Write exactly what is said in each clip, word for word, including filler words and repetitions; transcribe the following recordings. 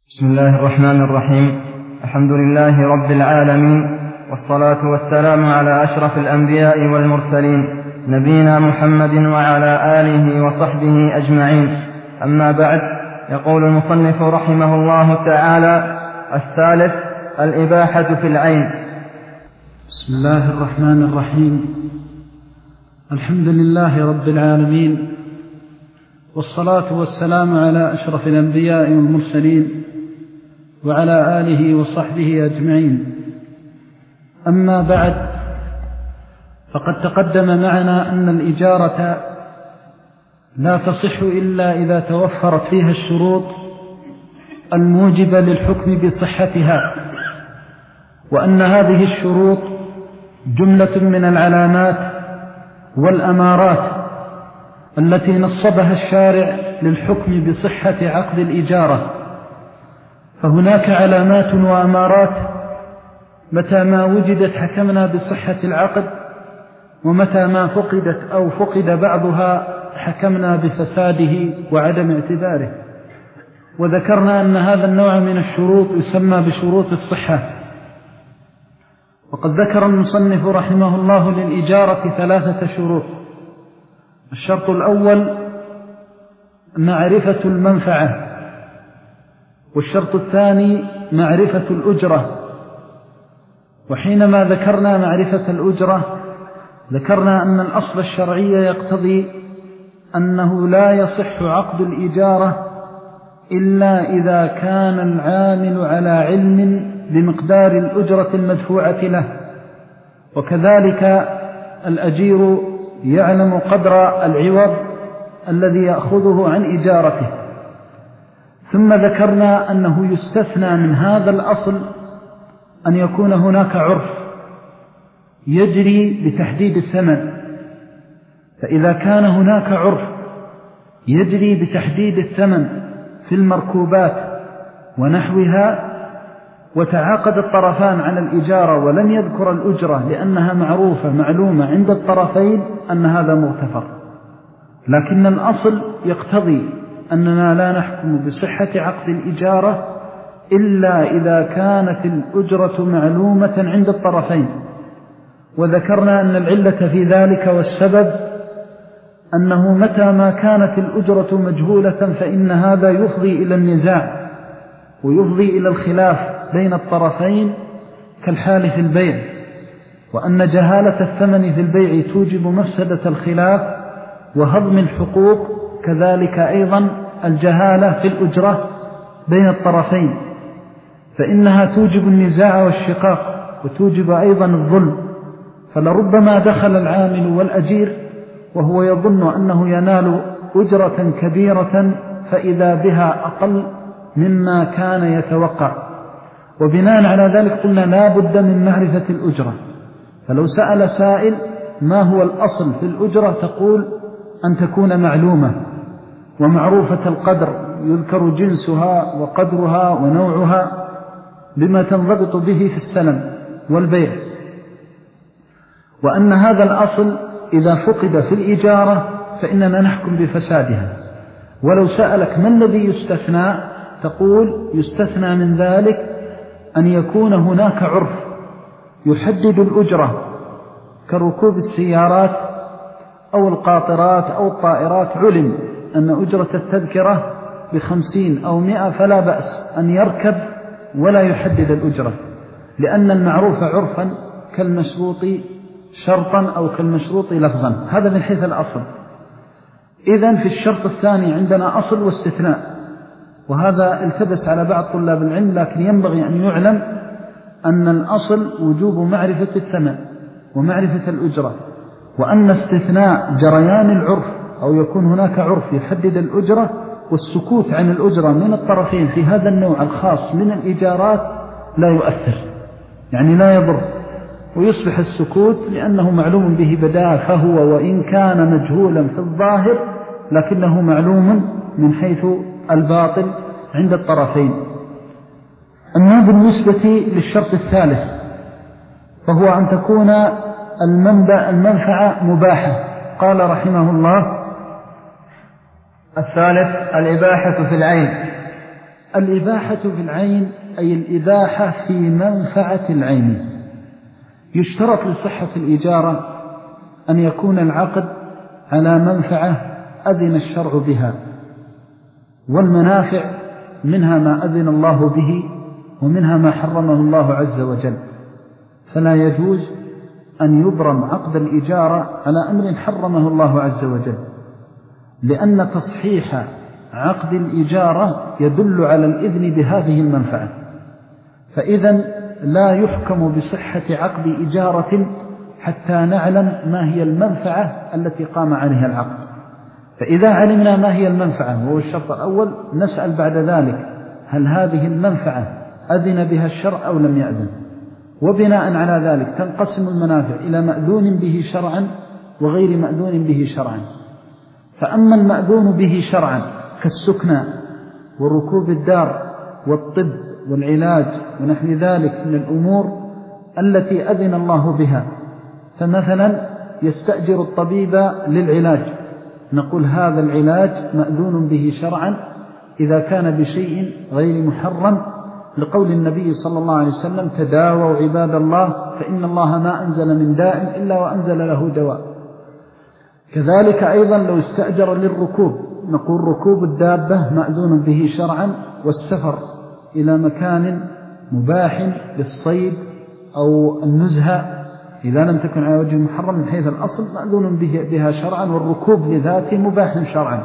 بسم الله الرحمن الرحيم. الحمد لله رب العالمين، والصلاة والسلام على أشرف الأنبياء والمرسلين، نبينا محمد وعلى آله وصحبه أجمعين. أما بعد، يقول المصنف رحمه الله تعالى: الثالث الإباحة في العين. بسم الله الرحمن الرحيم. الحمد لله رب العالمين، والصلاة والسلام على أشرف الأنبياء والمرسلين وعلى آله وصحبه أجمعين. أما بعد، فقد تقدم معنا أن الإجارة لا تصح إلا إذا توفرت فيها الشروط الموجبة للحكم بصحتها، وأن هذه الشروط جملة من العلامات والأمارات التي نصبها الشارع للحكم بصحة عقد الإجارة. فهناك علامات وأمارات متى ما وجدت حكمنا بصحة العقد، ومتى ما فقدت أو فقد بعضها حكمنا بفساده وعدم اعتباره. وذكرنا أن هذا النوع من الشروط يسمى بشروط الصحة. وقد ذكر المصنف رحمه الله للإجارة ثلاثة شروط. الشرط الأول معرفة المنفعة، والشرط الثاني معرفة الأجرة. وحينما ذكرنا معرفة الأجرة ذكرنا أن الأصل الشرعي يقتضي أنه لا يصح عقد الإجارة إلا إذا كان العامل على علم بمقدار الأجرة المدفوعة له، وكذلك الأجير يعلم قدر العوض الذي يأخذه عن إجارته. ثم ذكرنا أنه يستثنى من هذا الأصل أن يكون هناك عرف يجري بتحديد الثمن. فإذا كان هناك عرف يجري بتحديد الثمن في المركوبات ونحوها، وتعاقد الطرفان على الإجارة ولم يذكر الأجرة لأنها معروفة معلومة عند الطرفين، أن هذا مغتفر. لكن الأصل يقتضي أننا لا نحكم بصحة عقد الإجارة إلا إذا كانت الأجرة معلومة عند الطرفين. وذكرنا أن العلة في ذلك والسبب أنه متى ما كانت الأجرة مجهولة فإن هذا يفضي إلى النزاع ويفضي إلى الخلاف بين الطرفين كالحال في البيع، وأن جهالة الثمن في البيع توجب مفسدة الخلاف وهضم الحقوق، كذلك أيضا الجهالة في الأجرة بين الطرفين، فإنها توجب النزاع والشقاق وتوجب أيضا الظلم. فلربما دخل العامل والأجير وهو يظن أنه ينال أجرة كبيرة فإذا بها أقل مما كان يتوقع، وبناء على ذلك قلنا لا بد من معرفة الأجرة. فلو سأل سائل ما هو الأصل في الأجرة تقول أن تكون معلومة ومعروفة القدر، يذكر جنسها وقدرها ونوعها بما تنضبط به في السلم والبيع، وأن هذا الأصل إذا فقد في الإجارة فإننا نحكم بفسادها. ولو سألك ما الذي يستثنى تقول يستثنى من ذلك أن يكون هناك عرف يحدد الأجرة كركوب السيارات أو القاطرات أو الطائرات، علم أن أجرة التذكرة بخمسين أو مئة فلا بأس أن يركب ولا يحدد الأجرة، لأن المعروف عرفا كالمشروط شرطا أو كالمشروط لفظا. هذا من حيث الأصل. إذن في الشرط الثاني عندنا أصل واستثناء، وهذا التبس على بعض طلاب العلم، لكن ينبغي أن يعلم أن الأصل وجوب معرفة الثمن ومعرفة الأجرة، وأن استثناء جريان العرف أو يكون هناك عرف يحدد الأجرة والسكوت عن الأجرة من الطرفين في هذا النوع الخاص من الإجارات لا يؤثر، يعني لا يضر، ويصبح السكوت لأنه معلوم به بداهة، فهو وإن كان مجهولا في الظاهر لكنه معلوم من حيث الباطل عند الطرفين. أما بالنسبة للشرط الثالث فهو أن تكون المنبع المنفعة مباحة. قال رحمه الله: الثالث الإباحة في العين. الإباحة في العين أي الإباحة في منفعة العين. يشترط لصحة الإجارة أن يكون العقد على منفعة أذن الشرع بها، والمنافع منها ما أذن الله به ومنها ما حرمه الله عز وجل، فلا يجوز أن يبرم عقد الإجارة على أمر حرمه الله عز وجل، لأن تصحيح عقد الإجارة يدل على الإذن بهذه المنفعة. فإذا لا يحكم بصحة عقد إجارة حتى نعلم ما هي المنفعة التي قام عليها العقد. فإذا علمنا ما هي المنفعة وهو الشرط الأول، نسأل بعد ذلك هل هذه المنفعة أذن بها الشرع أو لم يأذن، وبناء على ذلك تنقسم المنافع إلى مأذون به شرعا وغير مأذون به شرعا. فأما المأذون به شرعا كالسكنى وركوب الدار والطب والعلاج ونحو ذلك من الأمور التي أذن الله بها، فمثلا يستأجر الطبيب للعلاج، نقول هذا العلاج مأذون به شرعا إذا كان بشيء غير محرم، لقول النبي صلى الله عليه وسلم تداووا عباد الله فإن الله ما أنزل من داء إلا وأنزل له دواء. كذلك أيضا لو استأجر للركوب، نقول ركوب الدابة مأذون به شرعا، والسفر إلى مكان مباح للصيد أو النزهة إذا لم تكن على وجه محرم من حيث الأصل مأذون بها شرعا، والركوب لذاته مباح شرعا.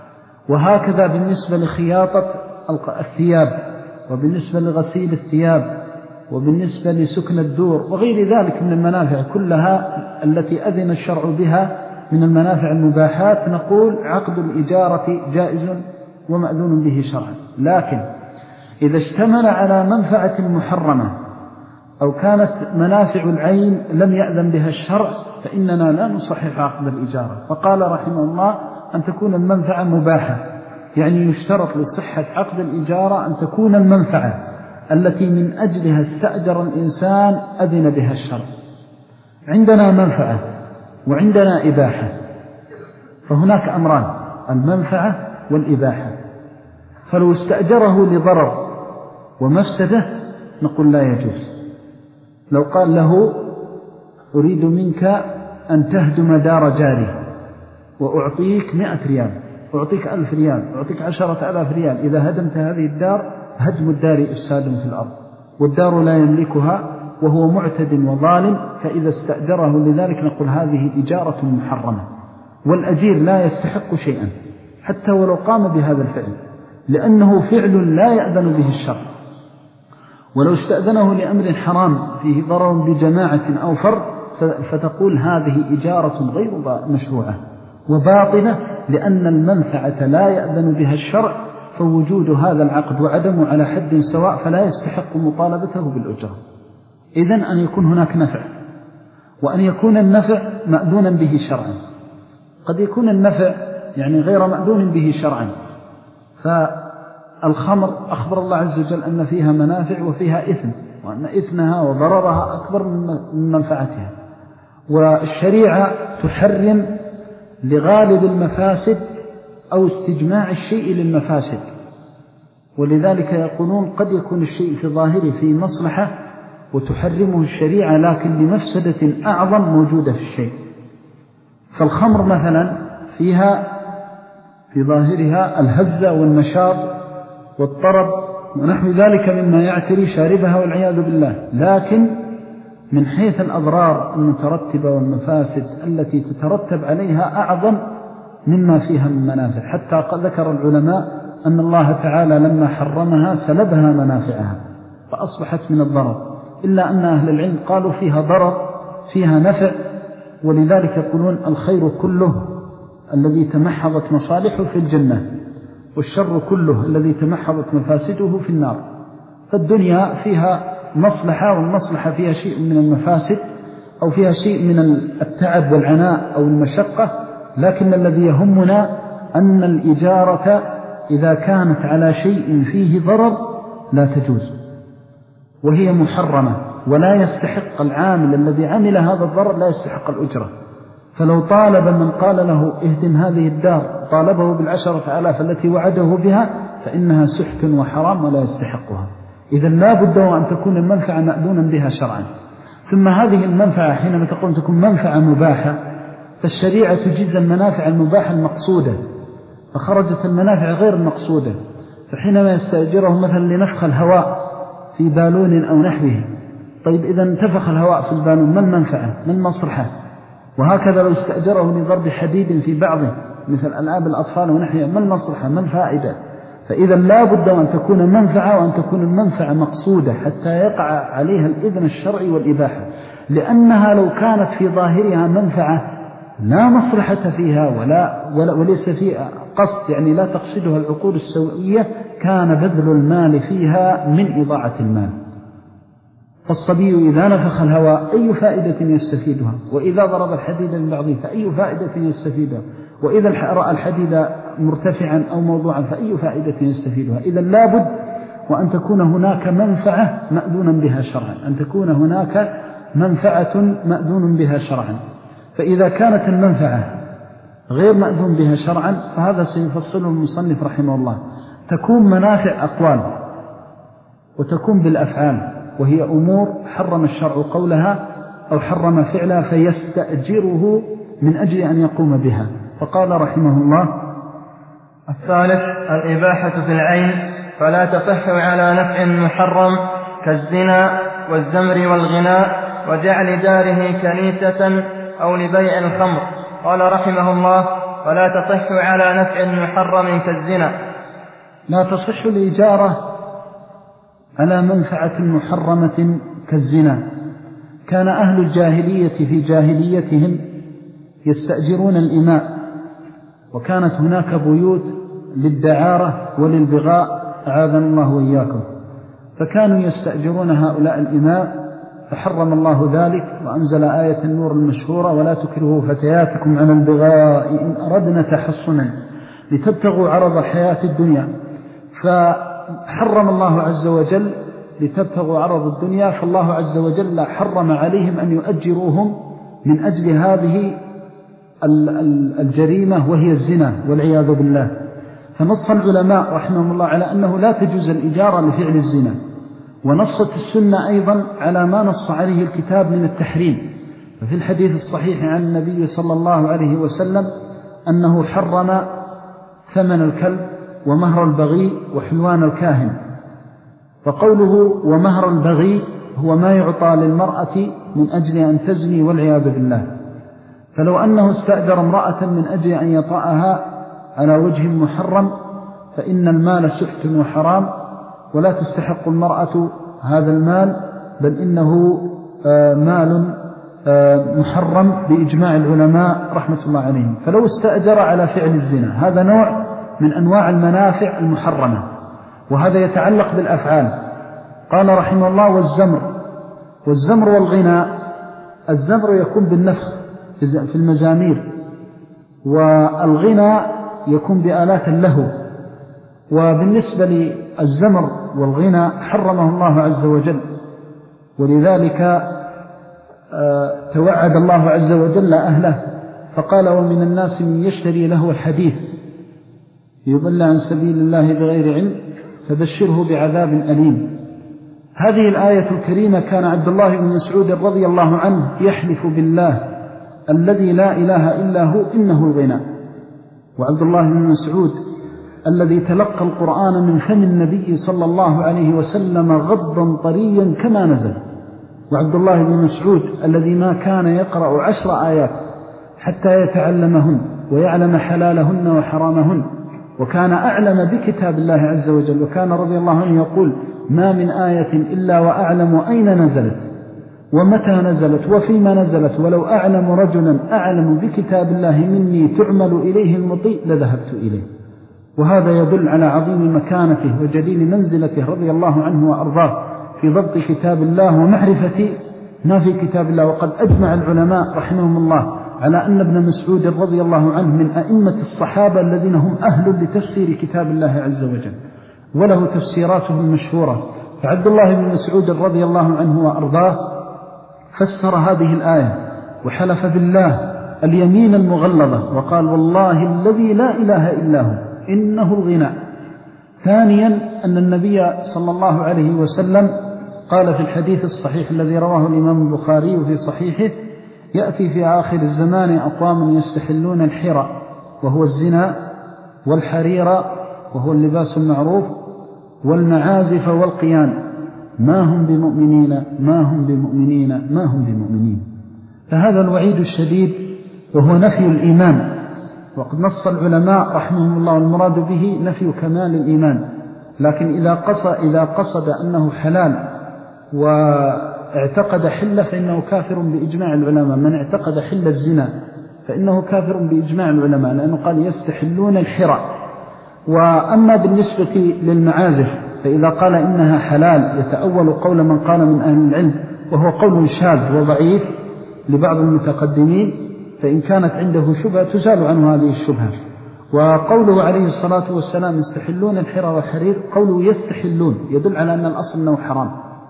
وهكذا بالنسبة لخياطة الثياب، وبالنسبة لغسيل الثياب، وبالنسبة لسكن الدور وغير ذلك من المنافع كلها التي أذن الشرع بها من المنافع المباحات، نقول عقد الإجارة جائز ومأذون به شرعا. لكن إذا اشتمل على منفعة محرمة أو كانت منافع العين لم يأذن بها الشرع فإننا لا نصحح عقد الإجارة. فقال رحمه الله أن تكون المنفعة مباحة، يعني يشترط لصحة عقد الإجارة أن تكون المنفعة التي من أجلها استأجر الإنسان أذن بها الشرع. عندنا منفعة وعندنا إباحة، فهناك أمران، المنفعة والإباحة. فلو استأجره لضرر ومفسدة نقول لا يجوز. لو قال له أريد منك أن تهدم دار جاري وأعطيك مئة ريال، أعطيك ألف ريال، أعطيك عشرة ألاف ريال، إذا هدمت هذه الدار هدم الدار إفساد في الأرض، والدار لا يملكها وهو معتد وظالم، فإذا استأجره لذلك نقول هذه إجارة محرمة، والأجير لا يستحق شيئا حتى ولو قام بهذا الفعل، لأنه فعل لا يأذن به الشرع. ولو استأذنه لأمر حرام فيه ضرر بجماعة أو فرد فتقول هذه إجارة غير مشروعة وباطلة، لأن المنفعة لا يأذن بها الشرع، فوجود هذا العقد وعدمه على حد سواء فلا يستحق مطالبته بالأجرة. إذن أن يكون هناك نفع، وأن يكون النفع مأذونا به شرعا. قد يكون النفع يعني غير مأذون به شرعا، فالخمر أخبر الله عز وجل أن فيها منافع وفيها إثم، وأن إثمها وضررها أكبر من منفعتها، والشريعة تحرم لغالب المفاسد أو استجماع الشيء للمفاسد، ولذلك يقولون قد يكون الشيء في ظاهره في مصلحة وتحرمه الشريعة لكن لمفسدة أعظم موجودة في الشيء. فالخمر مثلا فيها في ظاهرها الهزة والنشاط والطرب ونحو ذلك مما يعتري شاربها والعياذ بالله، لكن من حيث الأضرار المترتبة والمفاسد التي تترتب عليها أعظم مما فيها من منافع، حتى ذكر العلماء أن الله تعالى لما حرمها سلبها منافعها فأصبحت من الضرر، إلا أن أهل العلم قالوا فيها ضرر فيها نفع، ولذلك يقولون الخير كله الذي تمحضت مصالحه في الجنة، والشر كله الذي تمحضت مفاسده في النار. فالدنيا فيها مصلحة، والمصلحة فيها شيء من المفاسد أو فيها شيء من التعب والعناء أو المشقة، لكن الذي يهمنا أن الإجارة إذا كانت على شيء فيه ضرر لا تجوز وهي محرمة، ولا يستحق العامل الذي عمل هذا الضرر لا يستحق الأجرة. فلو طالب من قال له اهدم هذه الدار طالبه بالعشرة آلاف التي وعده بها فإنها سحت وحرام ولا يستحقها. إذا لا بد وأن تكون المنفعة مأذونا بها شرعا. ثم هذه المنفعة حينما تقول تكون منفعة مباحة، فالشريعة تجيز المنافع المباحة المقصودة، فخرجت المنافع غير المقصودة. فحينما يستأجره مثلا لنفخ الهواء في بالون أو نحوه، طيب إذا انتفخ الهواء في البالون ما المنفعة ما المصلحة؟ وهكذا لو استأجره لضرب حديد في بعضه مثل ألعاب الأطفال ونحوها ما المصلحة ما الفائدة؟ فإذا لا بد أن تكون منفعة وأن تكون المنفعة مقصودة حتى يقع عليها الإذن الشرعي والإباحة، لأنها لو كانت في ظاهرها منفعة لا مصلحة فيها ولا, ولا وليس فيها قصد، يعني لا تقصدها العقول السوئية، كان بذل المال فيها من إضاعة المال. فالصبي إذا نفخ الهواء أي فائدة يستفيدها؟ وإذا ضرب الحديد من بعضه فأي فائدة يستفيدها؟ وإذا رأى الحديد مرتفعا أو موضوعا فأي فائدة يستفيدها؟ إذا لابد وأن تكون هناك منفعة مأذونا بها شرعا، أن تكون هناك منفعة مأذون بها شرعا. فإذا كانت المنفعة غير مأذون بها شرعا فهذا سيفصله المصنف رحمه الله. تكون منافع أقوال وتكون بالأفعال، وهي أمور حرم الشرع قولها أو حرم فعلها فيستأجره من أجل أن يقوم بها. فقال رحمه الله: الثالث الإباحة في العين، فلا تصح على نفع محرم كالزنا والزمر والغناء وجعل داره كنيسة أو لبيع الخمر. قال رحمه الله: فلا تصح على نفع محرم كالزنا. لا تصح الإجارة على منفعة محرمة كالزنا. كان أهل الجاهلية في جاهليتهم يستأجرون الإماء، وكانت هناك بيوت للدعارة وللبغاء أعاذنا الله وإياكم، فكانوا يستأجرون هؤلاء الإماء، فحرم الله ذلك وأنزل آية النور المشهورة: ولا تكرهوا فتياتكم على البغاء إن أردنا تحصنا لتبتغوا عرض الحياة الدنيا. فحرم الله عز وجل لتبتغوا عرض الدنيا، فالله عز وجل حرم عليهم أن يؤجروهم من أجل هذه الجريمة وهي الزنا والعياذ بالله. فنص العلماء رحمهم الله على أنه لا تجوز الإجارة لفعل الزنا، ونصت السنة أيضا على ما نص عليه الكتاب من التحريم. ففي الحديث الصحيح عن النبي صلى الله عليه وسلم أنه حرم ثمن الكلب ومهر البغي وحلوان الكاهن. فقوله ومهر البغي هو ما يعطى للمرأة من أجل أن تزني والعياذ بالله. فلو أنه استأجر امرأة من أجل أن يطأها على وجه محرم فإن المال سحت وحرام، ولا تستحق المرأة هذا المال، بل إنه مال محرم بإجماع العلماء رحمة الله عليهم. فلو استأجر على فعل الزنا، هذا نوع من أنواع المنافع المحرمة، وهذا يتعلق بالأفعال. قال رحمه الله: والزمر والزمر والغناء. الزمر يكون بالنفخ في المزامير، والغناء يكون بآلات اللهو. وبالنسبة للزمر والغناء حرمه الله عز وجل، ولذلك توعد الله عز وجل أهله فقال: ومن الناس من يشتري له الحديث يضل عن سبيل الله بغير علم فبشره بعذاب أليم. هذه الآية الكريمة كان عبد الله بن مسعود رضي الله عنه يحلف بالله الذي لا إله إلا هو إنه الغنى. وعبد الله بن مسعود الذي تلقى القرآن من فم النبي صلى الله عليه وسلم غضا طريا كما نزل، وعبد الله بن مسعود الذي ما كان يقرأ عشر آيات حتى يتعلمهن ويعلم حلالهن وحرامهن، وكان أعلم بكتاب الله عز وجل. وكان رضي الله عنه يقول: ما من آية إلا وأعلم أين نزلت ومتى نزلت وفيما نزلت، ولو أعلم رجلا أعلم بكتاب الله مني تعمل إليه المطيء لذهبت إليه. وهذا يدل على عظيم مكانته وجليل منزلته رضي الله عنه وأرضاه في ضبط كتاب الله ومعرفة ما في كتاب الله. وقد أجمع العلماء رحمهم الله على أن ابن مسعود رضي الله عنه من أئمة الصحابة الذين هم أهل لتفسير كتاب الله عز وجل، وله تفسيراته المشهورة. فعبد الله بن مسعود رضي الله عنه وأرضاه فسر هذه الآية وحلف بالله اليمين المغلظة وقال: والله الذي لا إله إلا هو إنه الغنى. ثانيا أن النبي صلى الله عليه وسلم قال في الحديث الصحيح الذي رواه الإمام البخاري في صحيحه: يأتي في آخر الزمان أقوام يستحلون الحرى وهو الزنا، والحرير وهو اللباس المعروف، والمعازف والقيان، ما هم بمؤمنين ما هم بمؤمنين ما هم بمؤمنين. فهذا الوعيد الشديد وهو نفي الإيمان، وقد نص العلماء رحمهم الله المراد به نفي كمال الإيمان. لكن إذا قصد, إذا قصد أنه حلال واعتقد حل فإنه كافر بإجماع العلماء. من اعتقد حل الزنا فإنه كافر بإجماع العلماء، لأنه قال يستحلون الحرى. وأما بالنسبة للمعازف فإذا قال إنها حلال يتأول قول من قال من أهل العلم، وهو قول شاذ وضعيف لبعض المتقدمين، فإن كانت عنده شبهة تزال عنه هذه الشبهة. وقوله عليه الصلاة والسلام يستحلون الحرى والحرير، قوله يستحلون يدل على أن الأصل أنه حرام.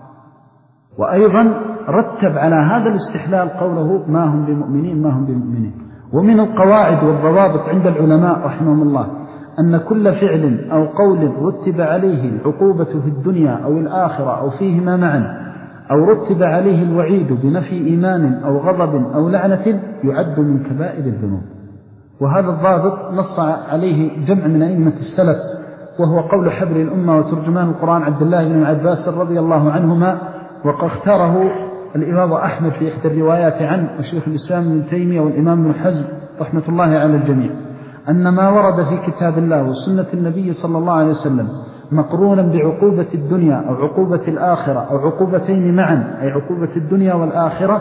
وأيضا رتب على هذا الاستحلال قوله ما هم بمؤمنين ما هم بمؤمنين. ومن القواعد والضوابط عند العلماء رحمهم الله أن كل فعل أو قول رتب عليه العقوبة في الدنيا أو الآخرة أو فيهما معا، أو رتب عليه الوعيد بنفي إيمان أو غضب أو لعنة، يعد من كبائر الذنوب. وهذا الضابط نص عليه جمع من أئمة السلف، وهو قول حبر الأمة وترجمان القرآن عبد الله بن عباس رضي الله عنهما، وقد اختاره الإمام أحمد في إحدى الروايات عنه، وشيخ الإسلام ابن تيمية والإمام ابن حزم رحمة الله على الجميع، أن ما ورد في كتاب الله وسنة النبي صلى الله عليه وسلم مقرونا بعقوبة الدنيا أو عقوبة الآخرة أو عقوبتين معا، أي عقوبة الدنيا والآخرة،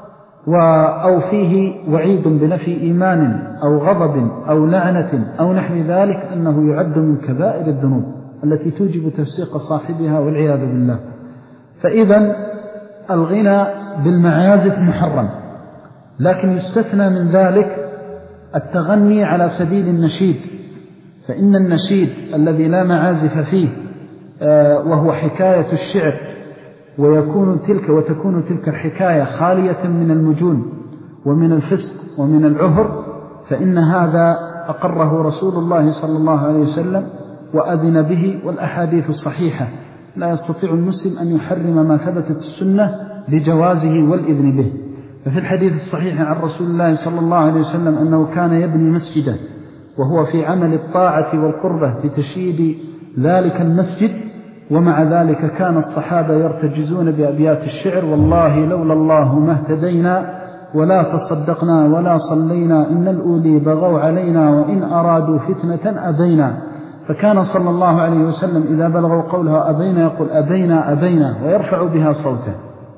أو فيه وعيد بنفي إيمان أو غضب أو لعنة أو نحو ذلك، أنه يعد من كبائر الذنوب التي توجب تفسيق صاحبها والعياذ بالله. فإذا الغنى بالمعازف محرم، لكن يستثنى من ذلك التغني على سبيل النشيد، فإن النشيد الذي لا معازف فيه وهو حكاية الشعر، ويكون تلك وتكون تلك الحكاية خالية من المجون ومن الفسق ومن العهر، فإن هذا أقره رسول الله صلى الله عليه وسلم وأذن به، والأحاديث الصحيحة لا يستطيع المسلم أن يحرم ما ثبتت السنة لجوازه والإذن به. ففي الحديث الصحيح عن رسول الله صلى الله عليه وسلم أنه كان يبني مسجدا وهو في عمل الطاعة والقربة بتشييد ذلك المسجد، ومع ذلك كان الصحابة يرتجزون بأبيات الشعر: والله لولا الله ما اهتدينا ولا تصدقنا ولا صلينا، إن الأولي بغوا علينا وإن أرادوا فتنة أبينا. فكان صلى الله عليه وسلم إذا بلغوا قولها أبينا يقول أبينا أبينا ويرفع بها صوته.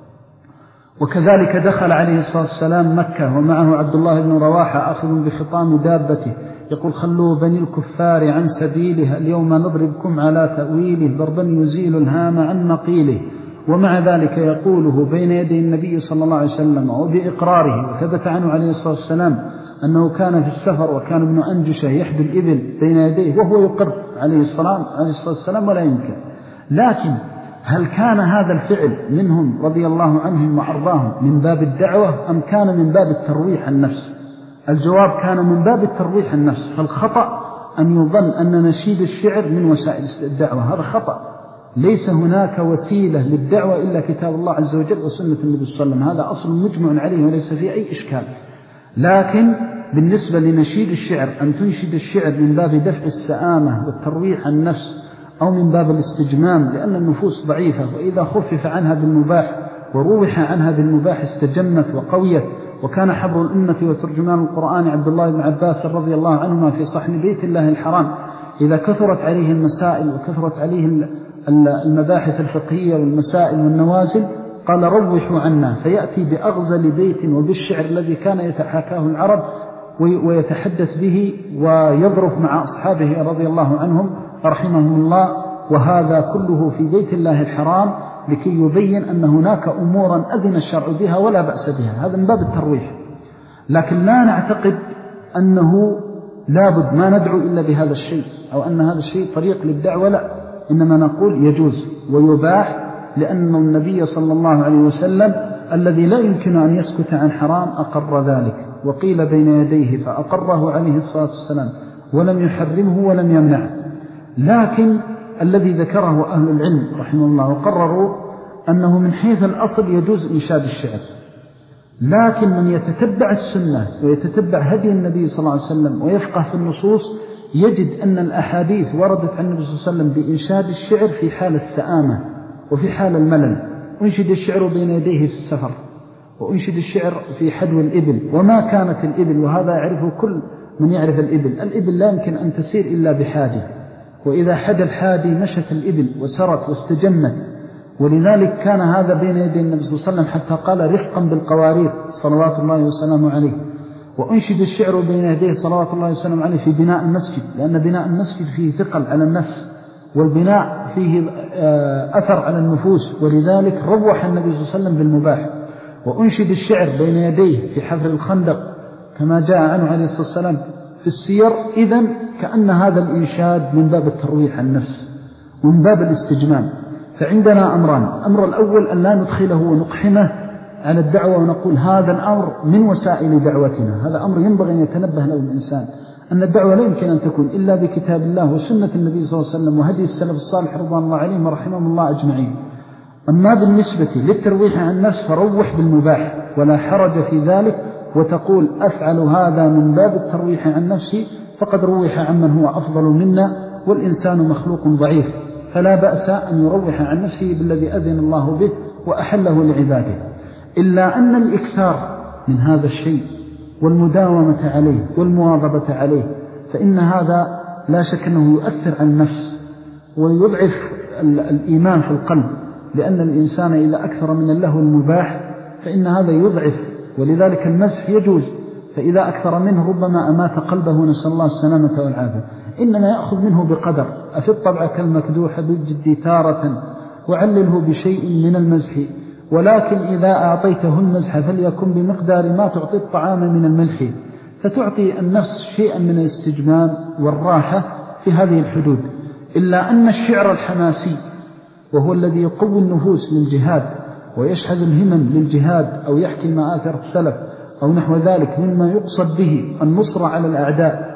وكذلك دخل عليه الصلاة والسلام مكة ومعه عبد الله بن رواحة أخذ بخطام دابته يقول: خلوا بني الكفار عن سبيله، اليوم نضربكم على تأويله، ضربا يزيل الهام عن مقيله. ومع ذلك يقوله بين يدي النبي صلى الله عليه وسلم وبإقراره. وثبت عنه عليه الصلاة والسلام أنه كان في السفر وكان ابن أنجشة يحدو الإبل بين يديه وهو يقر عليه الصلاة والسلام ولا ينكر. لكن هل كان هذا الفعل منهم رضي الله عنهم وأرضاهم من باب الدعوة أم كان من باب الترويح النفس؟ الجواب كان من باب الترويح النفس. فالخطأ أن يظن أن نشيد الشعر من وسائل الدعوة، هذا خطأ. ليس هناك وسيلة للدعوة إلا كتاب الله عز وجل وسنة النبي صلى الله عليه وسلم، هذا أصل مجمع عليه وليس فيه أي إشكال. لكن بالنسبة لنشيد الشعر أن تنشد الشعر من باب دفع السآمة والترويح النفس أو من باب الاستجمام، لأن النفوس ضعيفة، وإذا خفف عنها بالمباح وروح عنها بالمباح استجمت وقويت. وكان حبر الأمة وترجمان القرآن عبد الله بن عباس رضي الله عنهما في صحن بيت الله الحرام إذا كثرت عليه المسائل وكثرت عليه المباحث الفقهية والمسائل والنوازل قال: روحوا عنا، فيأتي بأغزل بيت وبالشعر الذي كان يتحاكاه العرب ويتحدث به ويظرف مع أصحابه رضي الله عنهم رحمهم الله. وهذا كله في بيت الله الحرام لكي يبين أن هناك أمورا أذن الشرع بها ولا بأس بها، هذا من باب الترويح. لكن لا نعتقد أنه لابد ما ندعو إلا بهذا الشيء أو أن هذا الشيء طريق للدعوة، لا، إنما نقول يجوز ويباح، لأن النبي صلى الله عليه وسلم الذي لا يمكن أن يسكت عن حرام أقر ذلك، وقيل بين يديه فأقره عليه الصلاة والسلام ولم يحرمه ولم يمنعه. لكن الذي ذكره أهل العلم رحمه الله وقرروا أنه من حيث الأصل يجوز إنشاد الشعر، لكن من يتتبع السنة ويتتبع هدي النبي صلى الله عليه وسلم ويفقه في النصوص يجد أن الأحاديث وردت عن النبي صلى الله عليه وسلم بإنشاد الشعر في حال السآمة وفي حال الملل. أنشد الشعر بين يديه في السفر، وأنشد الشعر في حدو الإبل وما كانت الإبل، وهذا يعرفه كل من يعرف الإبل. الإبل لا يمكن أن تسير إلا بحادي، وإذا حد الحادي مشت الإبل وسرت واستجمت، ولذلك كان هذا بين يدي النبي صلى الله عليه وسلم حتى قال رفقا بالقوارير صلوات الله وسلامه عليه. وأنشد الشعر بين يديه صلوات الله وسلامه عليه في بناء المسجد، لأن بناء المسجد فيه ثقل على النفس، والبناء فيه أثر على النفوس، ولذلك روح النبي صلى الله عليه وسلم بالمباح. وأنشد الشعر بين يديه في حفر الخندق كما جاء عنه عليه الصلاة والسلام في السير. إذن كأن هذا الإنشاد من باب الترويح عن النفس ومن باب الاستجمام. فعندنا أمران: أمر الأول أن لا ندخله ونقحمه على الدعوة ونقول هذا الأمر من وسائل دعوتنا، هذا أمر ينبغي أن يتنبه له الإنسان، أن الدعوة لا يمكن أن تكون إلا بكتاب الله وسنة النبي صلى الله عليه وسلم وهدي السلف الصالح رضوان الله عليهم ورحمهم الله أجمعين. أما بالنسبة للترويح عن النفس فروح بالمباح ولا حرج في ذلك، وتقول أفعل هذا من باب الترويح عن نفسي، فقد روح عن من هو أفضل منا، والإنسان مخلوق ضعيف، فلا بأس أن يروح عن نفسه بالذي أذن الله به وأحله لعباده. إلا أن الإكثار من هذا الشيء والمداومة عليه والمواظبة عليه فإن هذا لا شك أنه يؤثر على النفس ويضعف الإيمان في القلب، لأن الإنسان إذا أكثر من اللهو المباح فإن هذا يضعف. ولذلك المزح يجوز، فإذا أكثر منه ربما أمات قلبه، نسأل الله السلامة والعافية. إنما يأخذ منه بقدر، أفي الطبع كالمكدوح بالجد تارة وعلله بشيء من المزح، ولكن إذا أعطيته المزح فليكن بمقدار ما تعطي الطعام من الملح، فتعطي النفس شيئا من الاستجمام والراحة في هذه الحدود. إلا أن الشعر الحماسي وهو الذي يقوي النفوس للجهاد ويشحذ الهمم للجهاد أو يحكي مآثر السلف أو نحو ذلك مما يقصد به النصر على الأعداء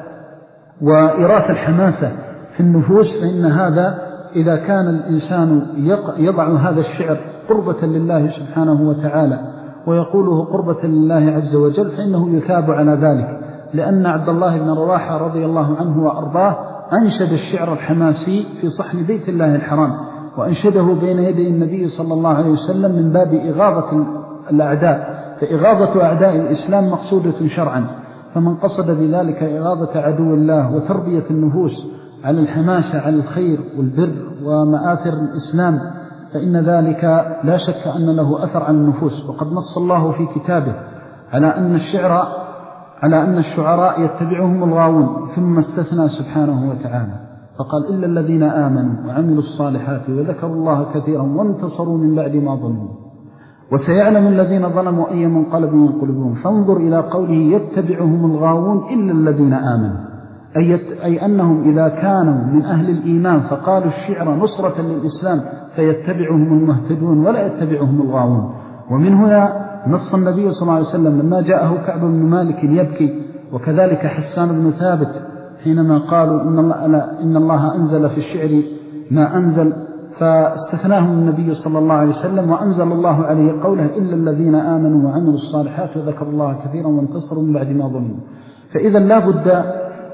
وإراث الحماسة في النفوس، فإن هذا إذا كان الإنسان يضع هذا الشعر قربة لله سبحانه وتعالى ويقوله قربة لله عز وجل فإنه يثاب على ذلك. لأن عبد الله بن رواحة رضي الله عنه وأرضاه أنشد الشعر الحماسي في صحن بيت الله الحرام، وأنشده بين يدي النبي صلى الله عليه وسلم من باب إغاظة الأعداء، فإغاظة أعداء الإسلام مقصودة شرعا، فمن قصد بذلك إغاظة عدو الله وتربية النفوس على الحماسة على الخير والبر ومآثر الإسلام فإن ذلك لا شك أن له أثر على النفوس. وقد نص الله في كتابه على أن الشعر على أن الشعراء يتبعهم الغاوون، ثم استثنى سبحانه وتعالى فقال إلا الذين آمنوا وعملوا الصالحات وذكروا الله كثيرا وانتصروا من بعد ما ظلموا وسيعلم الذين ظلموا أي منقلب ينقلبون. فانظر إلى قوله يتبعهم الغاوون إلا الذين آمنوا، أي, أي أنهم إذا كانوا من أهل الإيمان فقالوا الشعر نصرة للإسلام فيتبعهم المهتدون ولا يتبعهم الغاوون. ومن هنا نص النبي صلى الله عليه وسلم لما جاءه كعب بن مالك يبكي، وكذلك حسان بن ثابت حينما قالوا إن الله, إن الله أنزل في الشعر ما أنزل، فاستثناهم النبي صلى الله عليه وسلم وأنزل الله عليه قوله إلا الذين آمنوا وعملوا الصالحات وذكروا الله كثيرا وانتصروا من بعد ما ظلموا. فإذا لا بد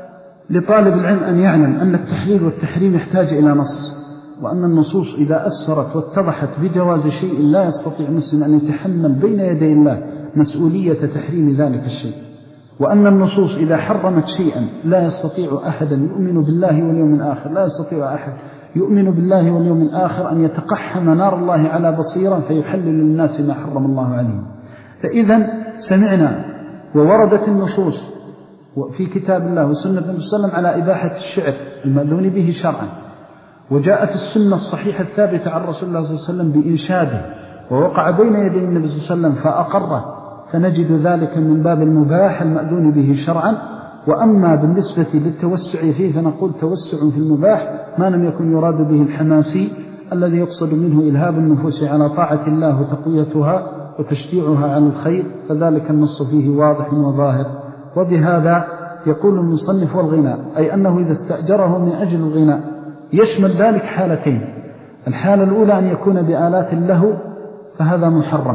لطالب العلم أن يعلم أن التحليل والتحريم يحتاج إلى نص، وأن النصوص إذا أسفرت واتضحت بجواز شيء لا يستطيع المسلم أن يتحمل بين يدي الله مسؤولية تحريم ذلك الشيء، وأن النصوص إذا حرمت شيئا لا يستطيع أحدا يؤمن بالله واليوم الآخر لا يستطيع أحد يؤمن بالله واليوم الآخر أن يتقحم نار الله على بصيرا فيحلل للناس ما حرم الله عليهم. فإذا سمعنا ووردت النصوص في كتاب الله وسنة النبي صلى الله عليه وسلم على إباحة الشعر المأذون به شرعا، وجاءت السنة الصحيحة الثابتة عن رسول الله صلى الله عليه وسلم بإنشاده ووقع بين يدي النبي صلى الله عليه وسلم فأقره، فنجد ذلك من باب المباح المأذون به شرعا. وأما بالنسبة للتوسع فيه فنقول توسع في المباح ما لم يكن يراد به الحماسي الذي يقصد منه إلهاب النفوس على طاعة الله وتقويتها وتشجيعها على الخير، فذلك النص فيه واضح وظاهر. وبهذا يقول المصنف والغناء، أي أنه إذا استأجره من أجل الغناء يشمل ذلك حالتين. الحالة الأولى أن يكون بآلات له فهذا محرم،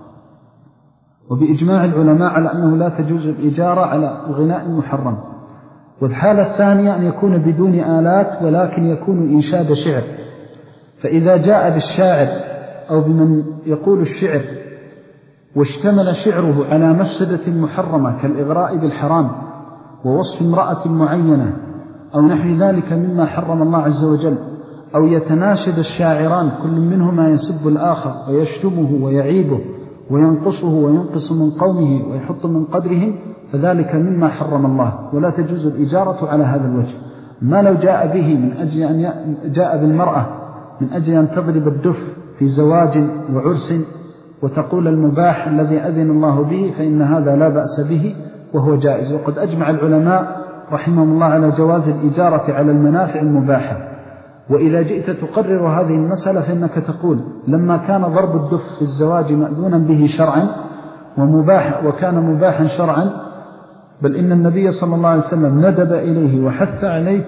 وبإجماع العلماء على أنه لا تجوز الإجارة على الغناء المحرم. والحالة الثانية أن يكون بدون آلات ولكن يكون إنشاد شعر، فإذا جاء بالشاعر أو بمن يقول الشعر واشتمل شعره على مفسدة محرمة كالإغراء بالحرام ووصف امرأة معينة أو نحو ذلك مما حرم الله عز وجل، أو يتناشد الشاعران كل منهما يسب الآخر ويشتمه ويعيبه وينقصه وينقص من قومه ويحط من قدرهم، فذلك مما حرم الله، ولا تجوز الإجارة على هذا الوجه. ما لو جاء به من أجل أن جاء بالمرأة من أجل أن تضرب الدف في زواج وعرس وتقول المباح الذي أذن الله به، فإن هذا لا بأس به وهو جائز. وقد أجمع العلماء رحمهم الله على جواز الإجارة على المنافع المباحة. وإذا جئت تقرر هذه المسألة فإنك تقول لما كان ضرب الدف في الزواج مأذونا به شرعا ومباح وكان مباحا شرعا، بل إن النبي صلى الله عليه وسلم ندب إليه وحث عليه،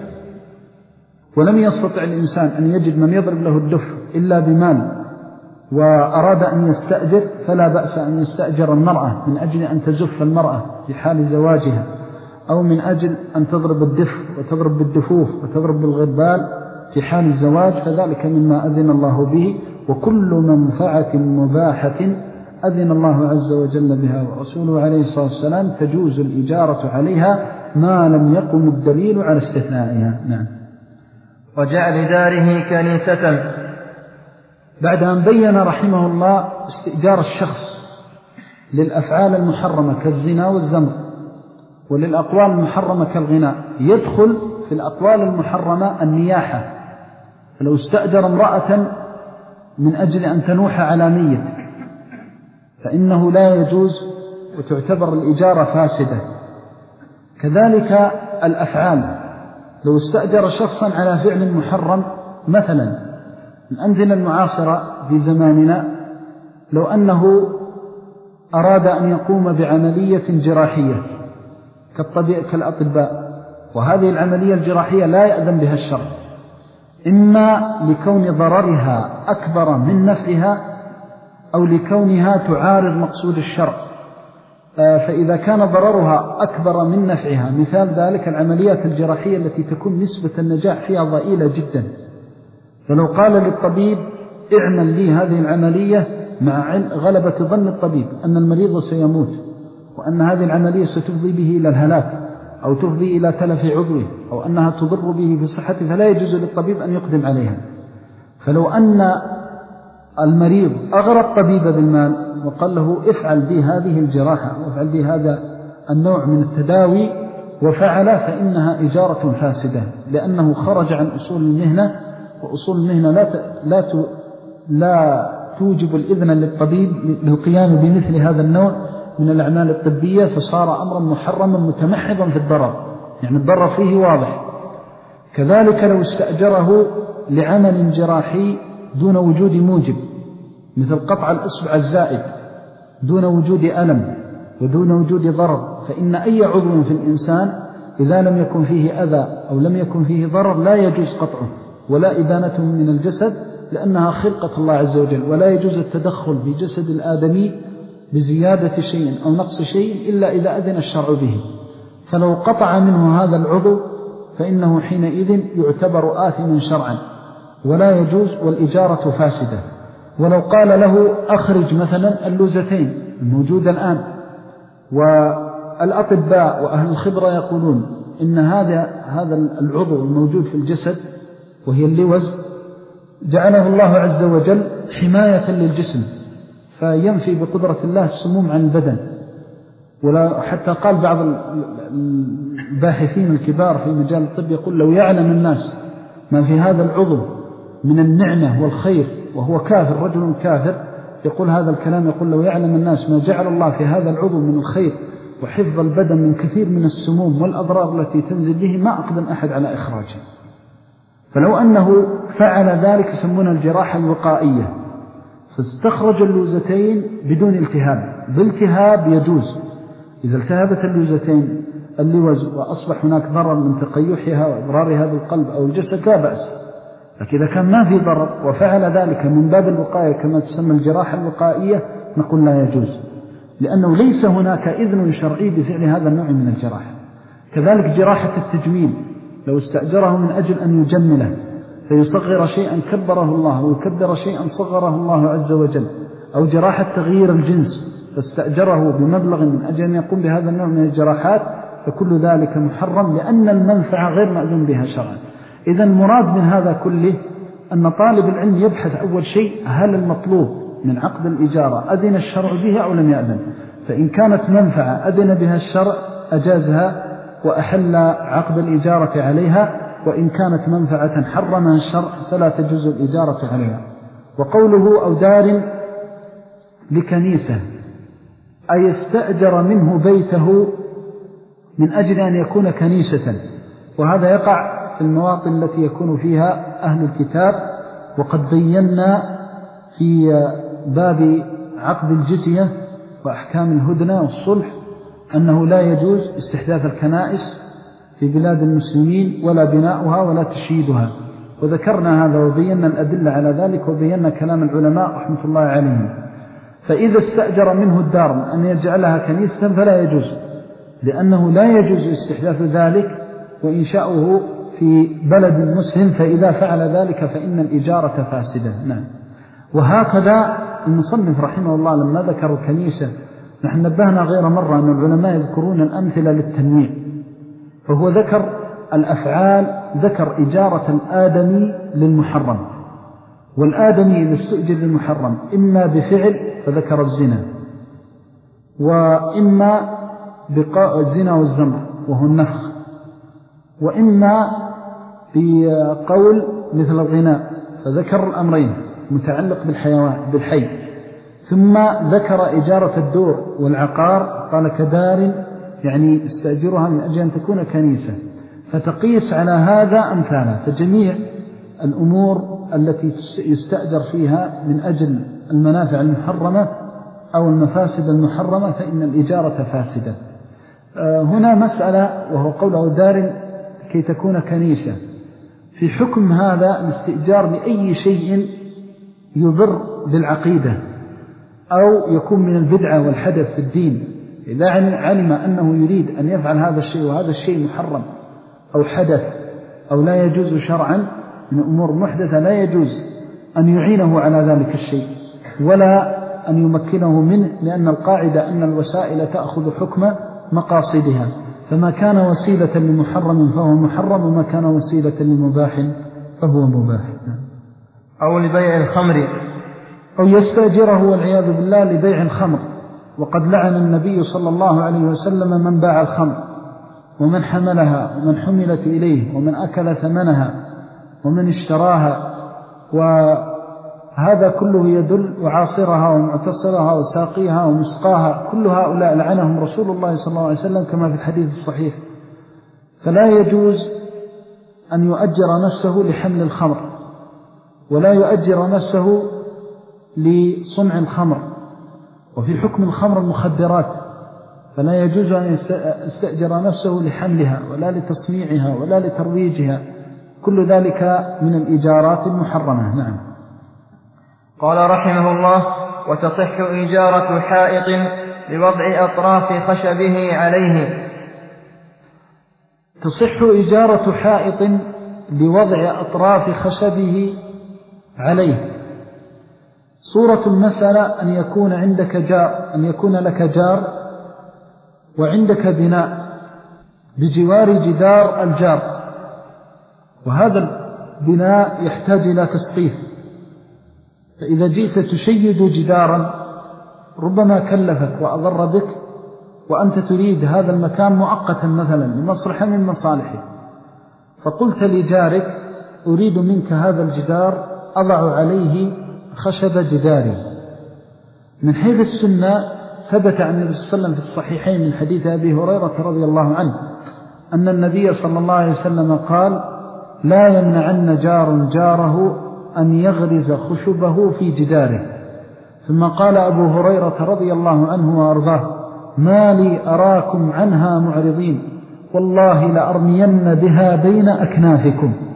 ولم يستطع الإنسان أن يجد من يضرب له الدف إلا بمال وأراد أن يستأجر، فلا بأس أن يستأجر المرأة من أجل أن تزف المرأة في حال زواجها، أو من أجل أن تضرب الدف وتضرب بالدفوف وتضرب بالغربال في حال الزواج، فذلك مما أذن الله به. وكل منفعة مباحة أذن الله عز وجل بها ورسوله عليه الصلاة والسلام تجوز الإجارة عليها ما لم يقم الدليل على استثنائها. نعم. وجعل داره كنيسة. بعد أن بين رحمه الله استئجار الشخص للأفعال المحرمة كالزنا والزمر وللأقوال المحرمة كالغناء، يدخل في الأقوال المحرمة النياحة. فلو استأجر امرأة من أجل أن تنوح على ميت فإنه لا يجوز وتعتبر الإجارة فاسدة. كذلك الأفعال، لو استأجر شخصا على فعل محرم، مثلا الأمثلة المعاصرة في زماننا، لو أنه أراد أن يقوم بعملية جراحية كالأطباء، وهذه العملية الجراحية لا يأذن بها الشرع، إما لكون ضررها أكبر من نفعها أو لكونها تعارض مقصود الشرع. فإذا كان ضررها أكبر من نفعها، مثال ذلك العمليات الجراحية التي تكون نسبة النجاح فيها ضئيلة جدا، فلو قال للطبيب اعمل لي هذه العملية مع غلبة ظن الطبيب أن المريض سيموت وأن هذه العملية ستفضي به إلى الهلاك أو تفضي إلى تلف عضوه أو أنها تضر به في صحته، فلا يجوز للطبيب أن يقدم عليها. فلو أن المريض أغرى الطبيب بالمال وقال له افعل بي هذه الجراحة وافعل بي هذا النوع من التداوي وفعل، فإنها إجارة فاسدة، لأنه خرج عن أصول المهنة، وأصول المهنة لا لا لا توجب الإذن للطبيب للقيام بمثل هذا النوع من الأعمال الطبية، فصار أمرا محرما متمحضا في الضرر، يعني الضرر فيه واضح. كذلك لو استأجره لعمل جراحي دون وجود موجب، مثل قطع الإصبع الزائد دون وجود ألم ودون وجود ضرر، فإن أي عضو في الإنسان إذا لم يكن فيه أذى أو لم يكن فيه ضرر لا يجوز قطعه ولا إبانته من الجسد، لأنها خلقة الله عز وجل، ولا يجوز التدخل في جسد الآدمي بزيادة شيء أو نقص شيء إلا إذا أذن الشرع به. فلو قطع منه هذا العضو فإنه حينئذ يعتبر آثما شرعا ولا يجوز، والإجارة فاسدة. ولو قال له أخرج مثلا اللوزتين الموجودة الآن، والأطباء وأهل الخبرة يقولون إن هذا هذا العضو الموجود في الجسد وهي اللوز جعله الله عز وجل حماية للجسم، فينفي بقدرة الله السموم عن البدن. ولا حتى قال بعض الباحثين الكبار في مجال الطب يقول لو يعلم الناس ما في هذا العضو من النعمة والخير، وهو كافر رجل كافر يقول هذا الكلام، يقول لو يعلم الناس ما جعل الله في هذا العضو من الخير وحفظ البدن من كثير من السموم والأضرار التي تنزل به ما أقدم أحد على إخراجه. فلو أنه فعل ذلك يسمونه الجراحة الوقائية، فاستخرج اللوزتين بدون التهاب. بالتهاب يجوز، إذا التهبت اللوزتين اللوز وأصبح هناك ضرر من تقيحها وإضرارها بالقلب أو الجسد لا بأس، لكن إذا كان ما في ضرر وفعل ذلك من باب الوقاية كما تسمى الجراحة الوقائية نقول لا يجوز، لأنه ليس هناك إذن شرعي بفعل هذا النوع من الجراحة. كذلك جراحة التجميل، لو استأجره من أجل أن يجمله فيصغر شيئا كبره الله ويكبر شيئا صغره الله عز وجل، أو جراحة تغيير الجنس فاستأجره بمبلغ من أجل أن يقوم بهذا النوع من الجراحات، فكل ذلك محرم لأن المنفعة غير مأذون بها شرعا. إذا المراد من هذا كله أن طالب العلم يبحث أول شيء هل المطلوب من عقد الإجارة أذن الشرع بها أو لم يأذن، فإن كانت منفعة أذن بها الشرع أجازها وأحل عقد الإجارة عليها، وإن كانت منفعة حرمها الشرع فلا تجوز الإجارة عليها. وقوله أو دار لكنيسة أي استأجر منه بيته من أجل أن يكون كنيسة، وهذا يقع في المواطن التي يكون فيها أهل الكتاب. وقد بينا في باب عقد الجزية وأحكام الهدنة والصلح أنه لا يجوز استحداث الكنائس في بلاد المسلمين ولا بناؤها ولا تشييدها، وذكرنا هذا وبينا الأدلة على ذلك وبينا كلام العلماء رحمة الله عليهم. فإذا استأجر منه الدار أن يجعلها كنيسة فلا يجوز، لأنه لا يجوز استحداث ذلك وإنشاؤه في بلد مسلم، فإذا فعل ذلك فإن الإجارة فاسدة. نعم. وهكذا المصنف رحمه الله لما ذكر الكنيسة، نحن نبهنا غير مرة أن العلماء يذكرون الأمثلة للتنويع، فهو ذكر الأفعال، ذكر إجارة الآدمي للمحرم، والآدمي إذا استؤجر للمحرم إما بفعل فذكر الزنا، وإما بالزنا والزمر وهو النفخ، وإما بقول مثل الغناء فذكر الأمرين متعلق بالحيوان بالحي، ثم ذكر إجارة الدور والعقار قال كدار يعني استأجرها من أجل أن تكون كنيسة، فتقيس على هذا أمثالها. فجميع الأمور التي يستأجر فيها من أجل المنافع المحرمة أو المفاسد المحرمة فإن الإجارة فاسدة. هنا مسألة وهو قوله دار كي تكون كنيسة، في حكم هذا الاستئجار لأي شيء يضر بالعقيدة أو يكون من البدعة والحدث في الدين. إذا علم أنه يريد أن يفعل هذا الشيء وهذا الشيء محرم أو حدث أو لا يجوز شرعا من أمور محدثة، لا يجوز أن يعينه على ذلك الشيء ولا أن يمكنه منه، لأن القاعدة أن الوسائل تأخذ حكم مقاصدها، فما كان وسيلة لمحرم فهو محرم، وما كان وسيلة لمباح فهو مباح. أو لبيع الخمر، أو يستأجره والعياذ بالله لبيع الخمر. وقد لعن النبي صلى الله عليه وسلم من باع الخمر ومن حملها ومن حملت إليه ومن أكل ثمنها ومن اشتراها، وهذا كله يدل وعاصرها ومعتصرها وساقيها ومسقاها، كل هؤلاء لعنهم رسول الله صلى الله عليه وسلم كما في الحديث الصحيح. فلا يجوز أن يؤجر نفسه لحمل الخمر، ولا يؤجر نفسه لصنع الخمر. وفي حكم الخمر المخدرات فلا يجوز أن يستأجر نفسه لحملها ولا لتصنيعها ولا لترويجها، كل ذلك من الإيجارات المحرمة. نعم. قال رحمه الله: وتصح إيجارة حائط لوضع أطراف خشبه عليه. تصح إيجارة حائط لوضع أطراف خشبه عليه. صورة المسألة أن يكون عندك جار، أن يكون لك جار وعندك بناء بجوار جدار الجار، وهذا البناء يحتاج إلى تسقيف، فإذا جئت تشيد جدارا ربما كلفك وأضر بك، وأنت تريد هذا المكان مؤقتا مثلا لمصلحة من مصالحه، فقلت لجارك أريد منك هذا الجدار أضع عليه خشب جداري. من حيث السنة ثبت عن النبي صلى الله عليه وسلم في الصحيحين من حديث أبي هريرة رضي الله عنه أن النبي صلى الله عليه وسلم قال: لا يمنعن جار جاره أن يغرز خشبه في جداره. ثم قال أبو هريرة رضي الله عنه وأرضاه: ما لي أراكم عنها معرضين، والله لأرمين بها بين أكنافكم.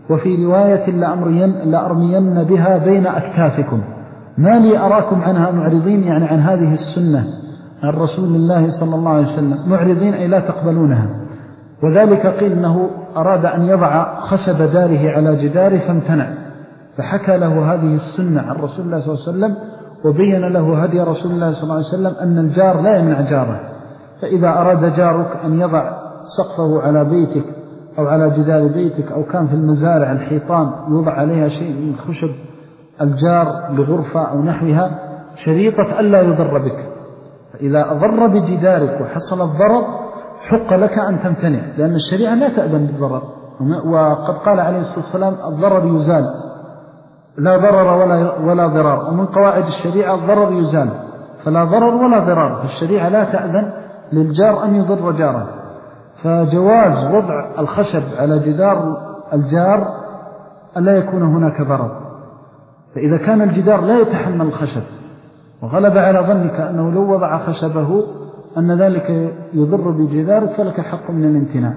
وفي رواية لأمرين لأرمين بها بين أكتافكم، ما لي أراكم عنها معرضين، يعني عن هذه السنة عن رسول الله صلى الله عليه وسلم معرضين أي لا تقبلونها. وذلك قيل أنه أراد أن يضع خشب داره على جداره فامتنع، فحكى له هذه السنة عن رسول الله صلى الله عليه وسلم، وبين له هدي رسول الله صلى الله عليه وسلم أن الجار لا يمنع جاره. فإذا أراد جارك أن يضع سقفه على بيتك أو على جدار بيتك، أو كان في المزارع الحيطان يوضع عليها شيء من خشب الجار لغرفة أو نحوها، شريطة ألا يضر بك. فإذا أضر بجدارك وحصل الضرر حق لك أن تمتنع، لأن الشريعة لا تأذن بالضرر. وقد قال عليه الصلاة والسلام الضرر يزال، لا ضرر ولا, ولا ضرار. ومن قواعد الشريعة الضرر يزال، فلا ضرر ولا ضرار. فالشريعة لا تأذن للجار أن يضر جاره. فجواز وضع الخشب على جدار الجار ألا يكون هناك ضرر. فإذا كان الجدار لا يتحمل الخشب وغلب على ظنك أنه لو وضع خشبه أن ذلك يضر بجدارك فلك حق من الامتناع.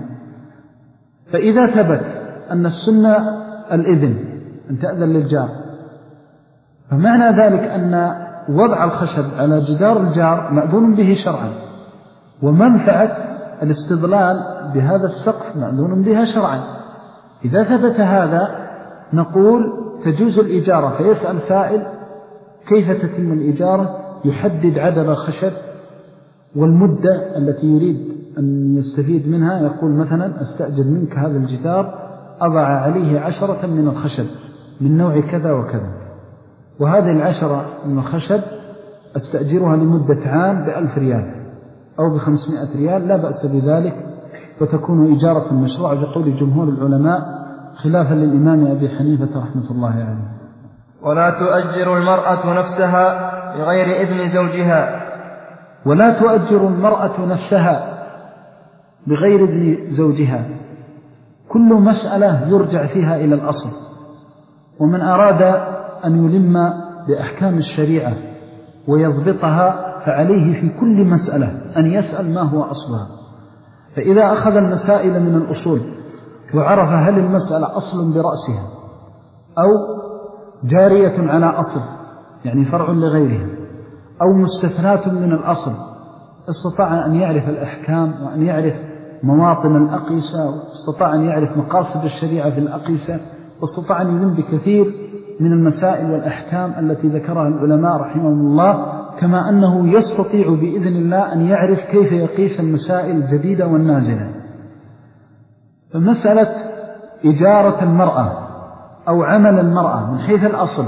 فإذا ثبت أن السنة الإذن أن تأذن للجار، فمعنى ذلك أن وضع الخشب على جدار الجار مأذون به شرعا، ومنفعة الاستظلال بهذا السقف مأذون بها شرعا. إذا ثبت هذا نقول تجوز الإجارة. فيسأل سائل كيف تتم الإجارة؟ يحدد عدد الخشب والمدة التي يريد أن يستفيد منها. يقول مثلا أستأجر منك هذا الجدار أضع عليه عشرة من الخشب من نوع كذا وكذا، وهذه العشرة من الخشب أستأجرها لمدة عام بألف ريال أو بخمسمائة ريال، لا بأس بذلك، وتكون إجارة مشروعة بقول جمهور العلماء خلافا للإمام أبي حنيفة رحمة الله عليه. ولا تؤجر المرأة نفسها بغير إذن زوجها. ولا تؤجر المرأة نفسها بغير إذن زوجها. كل مسألة يرجع فيها إلى الأصل، ومن أراد أن يلم بأحكام الشريعة ويضبطها فعليه في كل مسألة أن يسأل ما هو أصلها. فإذا أخذ المسائل من الأصول وعرف هل المسألة أصل برأسها أو جارية على أصل يعني فرع لغيرها أو مستثنات من الأصل، استطاع أن يعرف الأحكام وأن يعرف مواطن الأقيسة، واستطاع أن يعرف مقاصد الشريعة في الأقيسة، واستطاع أن يلم بكثير من المسائل والأحكام التي ذكرها العلماء رحمهم الله، كما أنه يستطيع بإذن الله أن يعرف كيف يقيس المسائل الجديدة والنازلة. فمسألة إجارة المرأة أو عمل المرأة من حيث الأصل،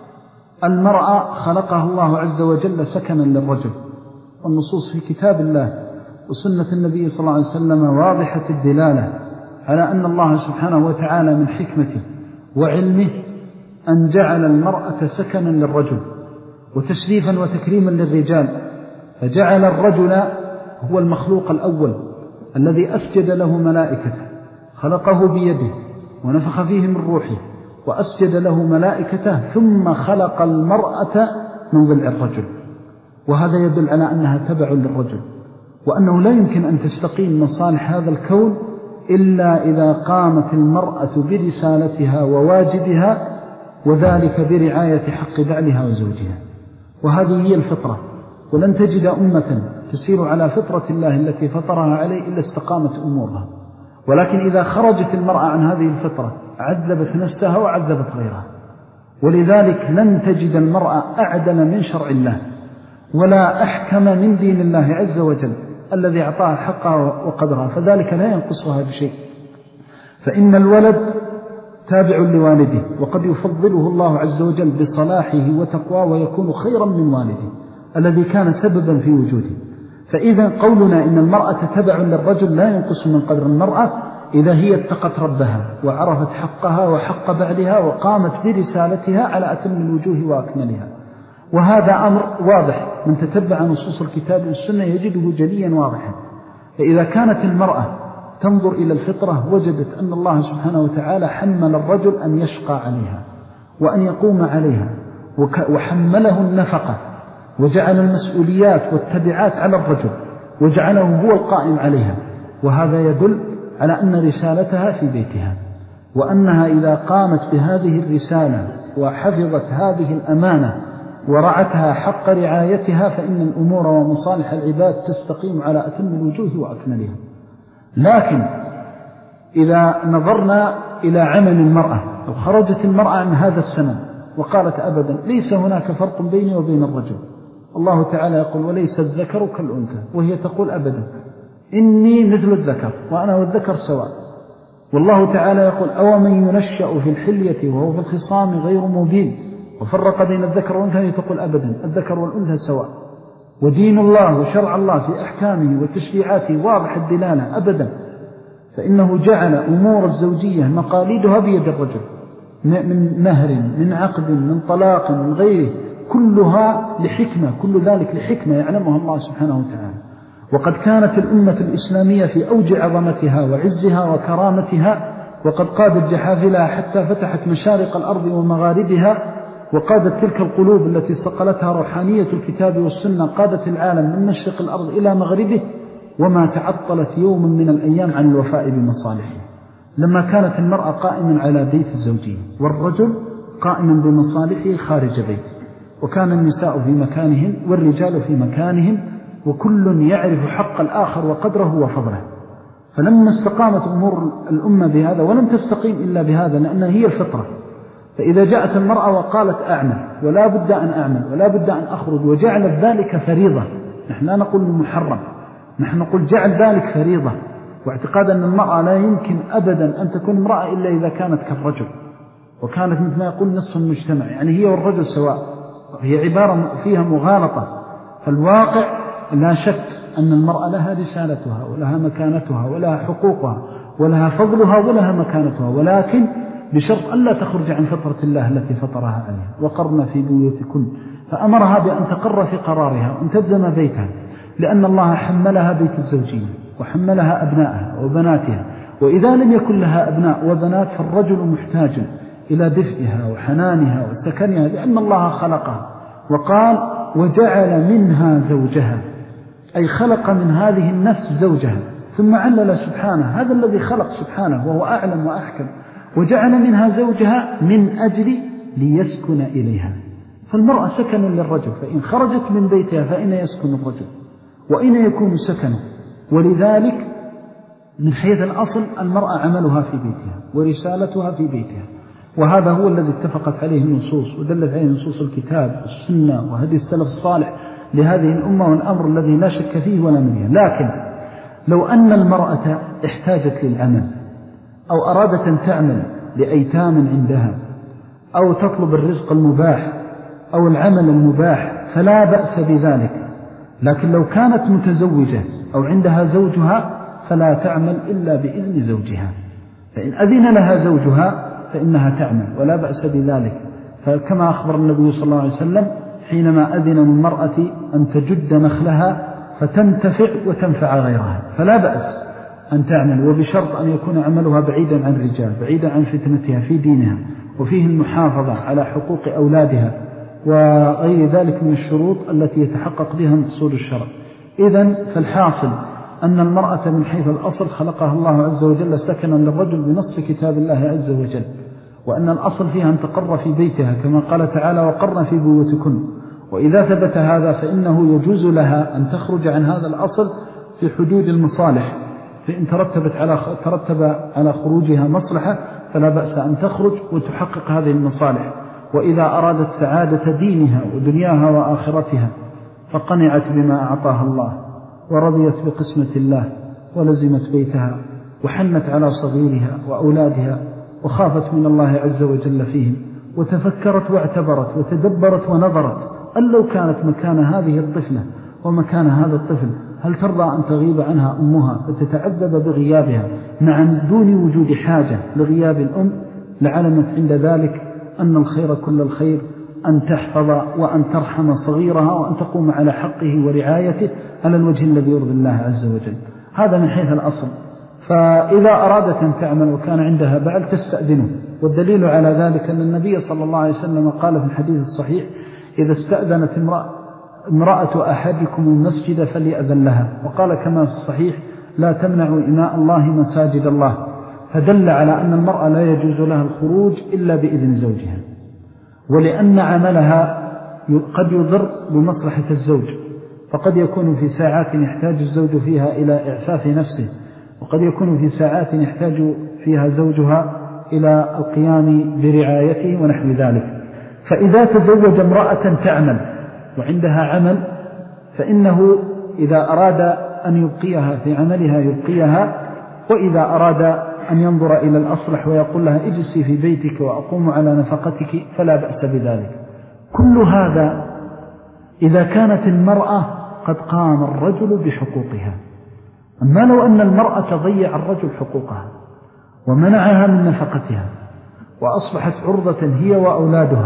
المرأة خلقها الله عز وجل سكنا للرجل، والنصوص في كتاب الله وسنة النبي صلى الله عليه وسلم واضحة الدلالة على أن الله سبحانه وتعالى من حكمته وعلمه أن جعل المرأة سكنا للرجل وتشريفا وتكريما للرجال، فجعل الرجل هو المخلوق الأول الذي أسجد له ملائكته، خلقه بيده ونفخ فيه من روحه وأسجد له ملائكته، ثم خلق المرأة من ضلع الرجل. وهذا يدل على أنها تبع للرجل، وأنه لا يمكن أن تستقيم مصالح هذا الكون إلا إذا قامت المرأة برسالتها وواجبها، وذلك برعاية حق بعلها وزوجها. وهذه هي الفطرة، ولن تجد أمة تسير على فطرة الله التي فطرها عليه إلا استقامت أمورها. ولكن إذا خرجت المرأة عن هذه الفطرة عذبت نفسها وعذبت غيرها. ولذلك لن تجد المرأة أعدل من شرع الله ولا أحكم من دين الله عز وجل الذي أعطاها حقها وقدرها، فذلك لا ينقصها بشيء. فإن الولد تابع لوالده، وقد يفضله الله عز وجل بصلاحه وتقواه ويكون خيرا من والده الذي كان سببا في وجوده. فإذا قولنا إن المرأة تبع للرجل لا ينقص من قدر المرأة إذا هي اتقت ربها وعرفت حقها وحق بعلها وقامت برسالتها على أتم الوجوه وأكملها. وهذا أمر واضح، من تتبع نصوص الكتاب والسنة يجده جليا واضحا. فإذا كانت المرأة تنظر إلى الفطرة وجدت أن الله سبحانه وتعالى حمل الرجل أن يشقى عليها وأن يقوم عليها، وحمله النفقة وجعل المسؤوليات والتبعات على الرجل وجعله هو القائم عليها، وهذا يدل على أن رسالتها في بيتها. وأنها إذا قامت بهذه الرسالة وحفظت هذه الأمانة ورعتها حق رعايتها فإن الأمور ومصالح العباد تستقيم على أتم الوجوه وأكملها. لكن إذا نظرنا إلى عمل المرأة، لو خرجت المرأة عن هذا السمن وقالت أبدا ليس هناك فرق بيني وبين الرجل، الله تعالى يقول وليس الذكر كالأنثى، وهي تقول أبدا إني مثل الذكر وأنا والذكر سواء. والله تعالى يقول أومن ينشأ في الحلية وهو في الخصام غير مبين وفرق بين الذكر والأنثى، هي تقول أبدا الذكر والأنثى سواء. ودين الله وشرع الله في أحكامه وتشريعاته واضح الدلالة أبدا، فإنه جعل أمور الزوجية مقاليدها بيد الرجل، من نهر من عقد من طلاق من غيره، كلها لحكمة، كل ذلك لحكمة يعلمها الله سبحانه وتعالى. وقد كانت الأمة الإسلامية في أوج عظمتها وعزها وكرامتها، وقد قادت جحافلها حتى فتحت مشارق الأرض ومغاربها، وقادت تلك القلوب التي صقلتها روحانية الكتاب والسنة، قادت العالم من مشرق الأرض إلى مغربه، وما تعطلت يوم من الأيام عن الوفاء بمصالحه. لما كانت المرأة قائمة على بيت الزوجية والرجل قائما بمصالحه خارج بيته، وكان النساء في مكانهن والرجال في مكانهم، وكل يعرف حق الآخر وقدره وفضله. فلما استقامت أمور الأمة بهذا، ولم تستقيم إلا بهذا لأنها هي الفطرة، فإذا جاءت المرأة وقالت أعمل ولا بد أن أعمل ولا بد أن أخرج وجعلت ذلك فريضة، نحن لا نقول محرم، نحن نقول جعل ذلك فريضة، واعتقاد أن المرأة لا يمكن أبدا أن تكون امرأة إلا إذا كانت كالرجل، وكانت مثل ما يقول نصف المجتمع، يعني هي والرجل سواء. هي عبارة فيها مغالطة. فالواقع لا شك أن المرأة لها رسالتها ولها مكانتها ولها حقوقها ولها فضلها ولها مكانتها، ولكن بشرط ألا تخرج عن فطرة الله التي فطرها عليها. وقرنا في بيوتكن، فأمرها بأن تقر في قرارها وأن تلزم بيتها، لأن الله حملها بيت الزوجية وحملها أبنائها وبناتها، وإذا لم يكن لها أبناء وبنات فالرجل محتاج إلى دفئها وحنانها وسكنها، لأن الله خلقها وقال وجعل منها زوجها، أي خلق من هذه النفس زوجها، ثم علل سبحانه هذا الذي خلق سبحانه وهو أعلم وأحكم، وجعل منها زوجها من أجل ليسكن إليها. فالمرأة سكن للرجل، فإن خرجت من بيتها فإن يسكن الرجل وإن يكون سكنه. ولذلك من حيث الأصل المرأة عملها في بيتها ورسالتها في بيتها، وهذا هو الذي اتفقت عليه النصوص ودلت عليه نصوص الكتاب والسنة وهدي السلف الصالح لهذه الأمة، والأمر الذي لا شك فيه ولا منيه. لكن لو أن المرأة احتاجت للعمل أو أرادت أن تعمل لأيتام عندها أو تطلب الرزق المباح أو العمل المباح فلا بأس بذلك، لكن لو كانت متزوجة أو عندها زوجها فلا تعمل إلا بإذن زوجها، فإن أذن لها زوجها فإنها تعمل ولا بأس بذلك. فكما أخبر النبي صلى الله عليه وسلم حينما أذن للمرأة أن تجد نخلها فتنتفع وتنفع غيرها، فلا بأس أن تعمل، وبشرط أن يكون عملها بعيدا عن الرجال، بعيدا عن فتنتها في دينها، وفيه المحافظة على حقوق أولادها وغير ذلك من الشروط التي يتحقق بها مقصود الشرع. إذن فالحاصل أن المرأة من حيث الأصل خلقها الله عز وجل سكنا للرجل بنص كتاب الله عز وجل، وأن الأصل فيها أن تقر في بيتها كما قال تعالى وقرن في بيوتكن. وإذا ثبت هذا فإنه يجوز لها أن تخرج عن هذا الأصل في حدود المصالح، فإن ترتبت على ترتب على خروجها مصلحة فلا بأس أن تخرج وتحقق هذه المصالح. وإذا أرادت سعادة دينها ودنياها وآخرتها فقنعت بما أعطاها الله ورضيت بقسمة الله ولزمت بيتها وحنت على صغيرها وأولادها وخافت من الله عز وجل فيهم وتفكرت واعتبرت وتدبرت ونظرت أن لو كانت مكان هذه الطفلة ومكان هذا الطفل هل ترضى أن تغيب عنها أمها فتتعذب بغيابها مع دون وجود حاجة لغياب الأم، لعلمت عند ذلك أن الخير كل الخير أن تحفظ وأن ترحم صغيرها وأن تقوم على حقه ورعايته على الوجه الذي يرضي الله عز وجل. هذا من حيث الأصل. فإذا أرادت أن تعمل وكان عندها بعل تستأذنه، والدليل على ذلك أن النبي صلى الله عليه وسلم قال في الحديث الصحيح إذا استأذنت امرأة, امرأة أحدكم المسجد فليأذن لها، وقال كما في الصحيح لا تمنعوا إماء الله مساجد الله. فدل على أن المرأة لا يجوز لها الخروج إلا بإذن زوجها، ولأن عملها قد يضر بمصلحة الزوج، فقد يكون في ساعات يحتاج الزوج فيها إلى إعفاف نفسه، وقد يكون في ساعات يحتاج فيها زوجها إلى القيام برعايته ونحو ذلك. فإذا تزوج امرأة تعمل وعندها عمل، فإنه إذا أراد أن يبقيها في عملها يبقيها، وإذا أراد أن ينظر إلى الأصلح ويقول لها اجلسي في بيتك وأقوم على نفقتك فلا بأس بذلك. كل هذا إذا كانت المرأة قد قام الرجل بحقوقها. أما لو أن المرأة تضيع الرجل حقوقها ومنعها من نفقتها وأصبحت عرضة هي وأولادها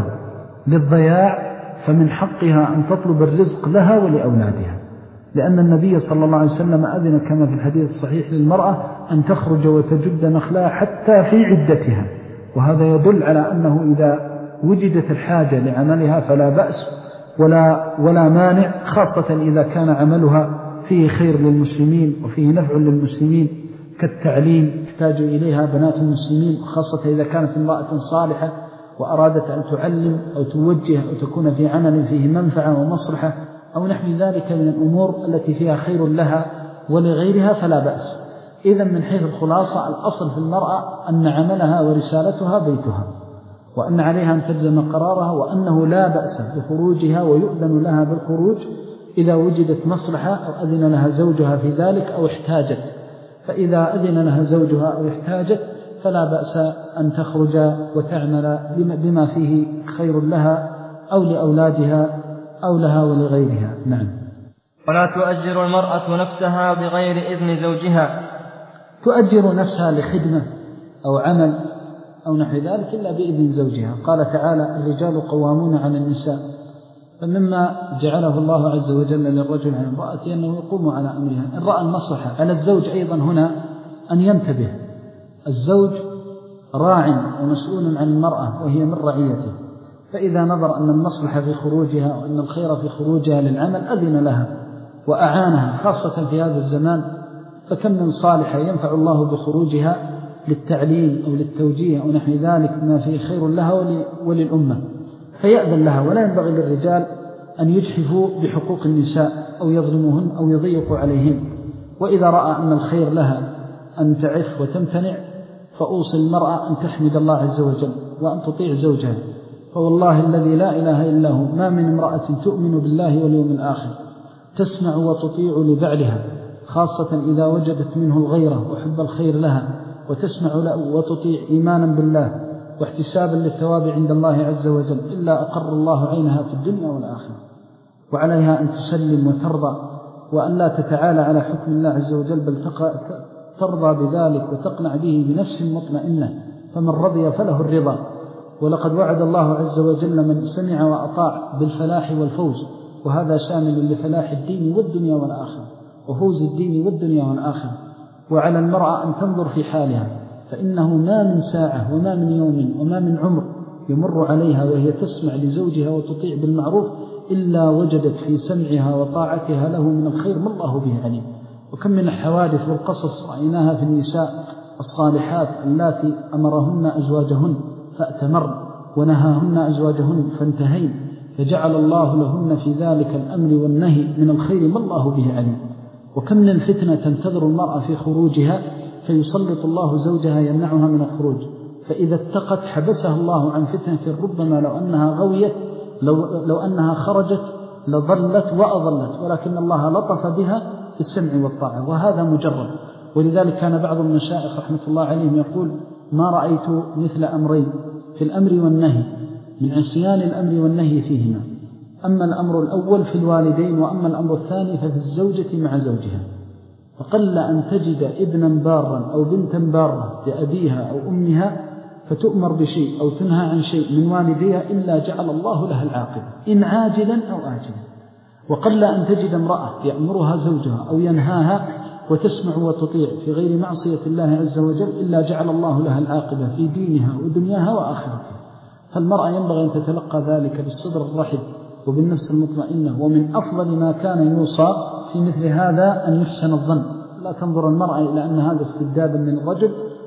للضياع، فمن حقها أن تطلب الرزق لها ولأولادها، لأن النبي صلى الله عليه وسلم أذن كما في الحديث الصحيح للمرأة أن تخرج وتجد نخلها حتى في عدتها، وهذا يدل على أنه إذا وجدت الحاجة لعملها فلا بأس ولا, ولا مانع، خاصة إذا كان عملها فيه خير للمسلمين وفيه نفع للمسلمين كالتعليم يحتاج إليها بنات المسلمين، خاصة إذا كانت امرأة صالحة وأرادت أن تعلم أو توجه أو تكون في عمل فيه منفعة ومصلحة أو نحو ذلك من الأمور التي فيها خير لها ولغيرها فلا بأس. إذن من حيث الخلاصة الأصل في المرأة أن عملها ورسالتها بيتها، وأن عليها أن تلزم قرارها، وأنه لا بأس بخروجها ويؤذن لها بالخروج إذا وجدت مصلحة أو أذن لها زوجها في ذلك أو احتاجت. فإذا أذن لها زوجها أو احتاجت فلا بأس أن تخرج وتعمل بما فيه خير لها أو لأولادها أو لها ولغيرها. نعم. ولا تؤجر المرأة نفسها بغير إذن زوجها. تؤجر نفسها لخدمة أو عمل أو نحو ذلك إلا بإذن زوجها. قال تعالى الرجال قوامون على النساء، فمما جعله الله عز وجل للرجل عن امرأته أنه يقوم على أمرها إن رأى المصلحة. على الزوج أيضا هنا أن ينتبه، الزوج راع ومسؤول عن المرأة وهي من رعيته، فإذا نظر أن المصلحة في خروجها وأن الخير في خروجها للعمل أذن لها وأعانها، خاصة في هذا الزمان، فكم من صالحة ينفع الله بخروجها للتعليم أو للتوجيه أو نحو ذلك ما فيه خير لها وللأمة، فيأذن لها. ولا ينبغي للرجال أن يجحفوا بحقوق النساء أو يظلموهن أو يضيقوا عليهن. وإذا رأى أن الخير لها أن تعف وتمتنع فأوصي المرأة أن تحمد الله عز وجل وأن تطيع زوجها، فوالله الذي لا إله إلا هو ما من امرأة تؤمن بالله واليوم الآخر تسمع وتطيع لبعلها، خاصة إذا وجدت منه الغيرة وحب الخير لها، وتسمع له وتطيع إيمانا بالله واحتسابا للثواب عند الله عز وجل، إلا أقر الله عينها في الدنيا والآخرة. وعليها أن تسلم وترضى وأن لا تتعالى على حكم الله عز وجل، بل ترضى بذلك وتقنع به بنفس مطمئنة، فمن رضي فله الرضا. ولقد وعد الله عز وجل من سمع وأطاع بالفلاح والفوز، وهذا شامل لفلاح الدين والدنيا والآخرة وفوز الدين والدنيا والآخرة. وعلى المرأة أن تنظر في حالها، فإنه ما من ساعة وما من يوم وما من عمر يمر عليها وهي تسمع لزوجها وتطيع بالمعروف إلا وجدت في سمعها وطاعتها له من الخير ما الله به عليم. وكم من الحوادث والقصص رأيناها في النساء الصالحات اللاتي أمرهن أزواجهن فأتمر ونهاهن أزواجهن فانتهين، فجعل الله لهن في ذلك الأمر والنهي من الخير ما الله به عليم. وكم من الفتنة تنتظر المرأة في خروجها فيسلط الله زوجها يمنعها من الخروج، فإذا اتقت حبسها الله عن فتنة ربما لو أنها غويت لو, لو أنها خرجت لظلت وأظلت، ولكن الله لطف بها في السمع والطاعة، وهذا مجرد. ولذلك كان بعض المشائخ رحمة الله عليهم يقول ما رأيت مثل أمرين في الأمر والنهي من عصيان الأمر والنهي فيهما، أما الأمر الأول في الوالدين وأما الأمر الثاني ففي الزوجة مع زوجها. فقل أن تجد ابنا بارا أو بنتا بارا لأبيها أو أمها فتؤمر بشيء أو تنهى عن شيء من والديها إلا جعل الله لها العاقبة إن عاجلا أو آجلا. وقل أن تجد امرأة يأمرها زوجها أو ينهاها وتسمع وتطيع في غير معصية الله عز وجل إلا جعل الله لها العاقبة في دينها ودنياها وآخرتها. فالمرأة ينبغي أن تتلقى ذلك بالصدر الرحب وبالنفس المطمئنة. ومن أفضل ما كان يوصى في مثل هذا أن يحسن الظن، لا تنظر المرأة إلى أن هذا استبداد من الرجل،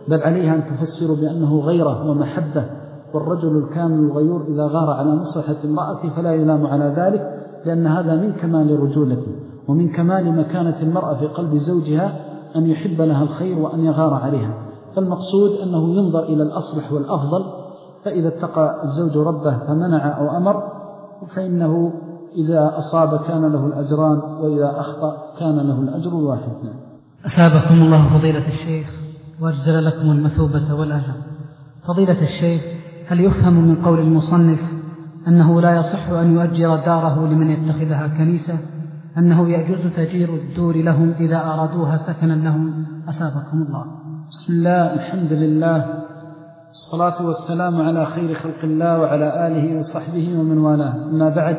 بل عليها أن تفسر بأنه غيرة ومحبة، والرجل الكامل الغيور إذا غار على مصلحة امرأته فلا يلام على ذلك، لأن هذا من كمال رجولته ومن كمال مكانة المرأة في قلب زوجها أن يحب لها الخير وأن يغار عليها. فالمقصود أنه ينظر إلى الأصلح والأفضل، فإذا اتقى الزوج ربه فمنع أو أمر فإنه إذا أصاب كان له الأجران، وإذا أخطأ كان له الأجر الواحد. أثابكم الله فضيلة الشيخ وأجزل لكم المثوبة والأجر. فضيلة الشيخ، هل يفهم من قول المصنف أنه لا يصح أن يؤجر داره لمن يتخذها كنيسة أنه يجوز تأجير الدور لهم إذا أرادوها سكنا لهم؟ أثابكم الله. بسم الله، الحمد لله، الصلاة والسلام على خير خلق الله وعلى آله وصحبه ومن والاه. أما بعد،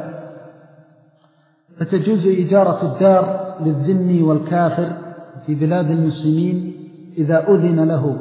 فتجوز إجارة الدار للذمي والكافر في بلاد المسلمين إذا أذن له،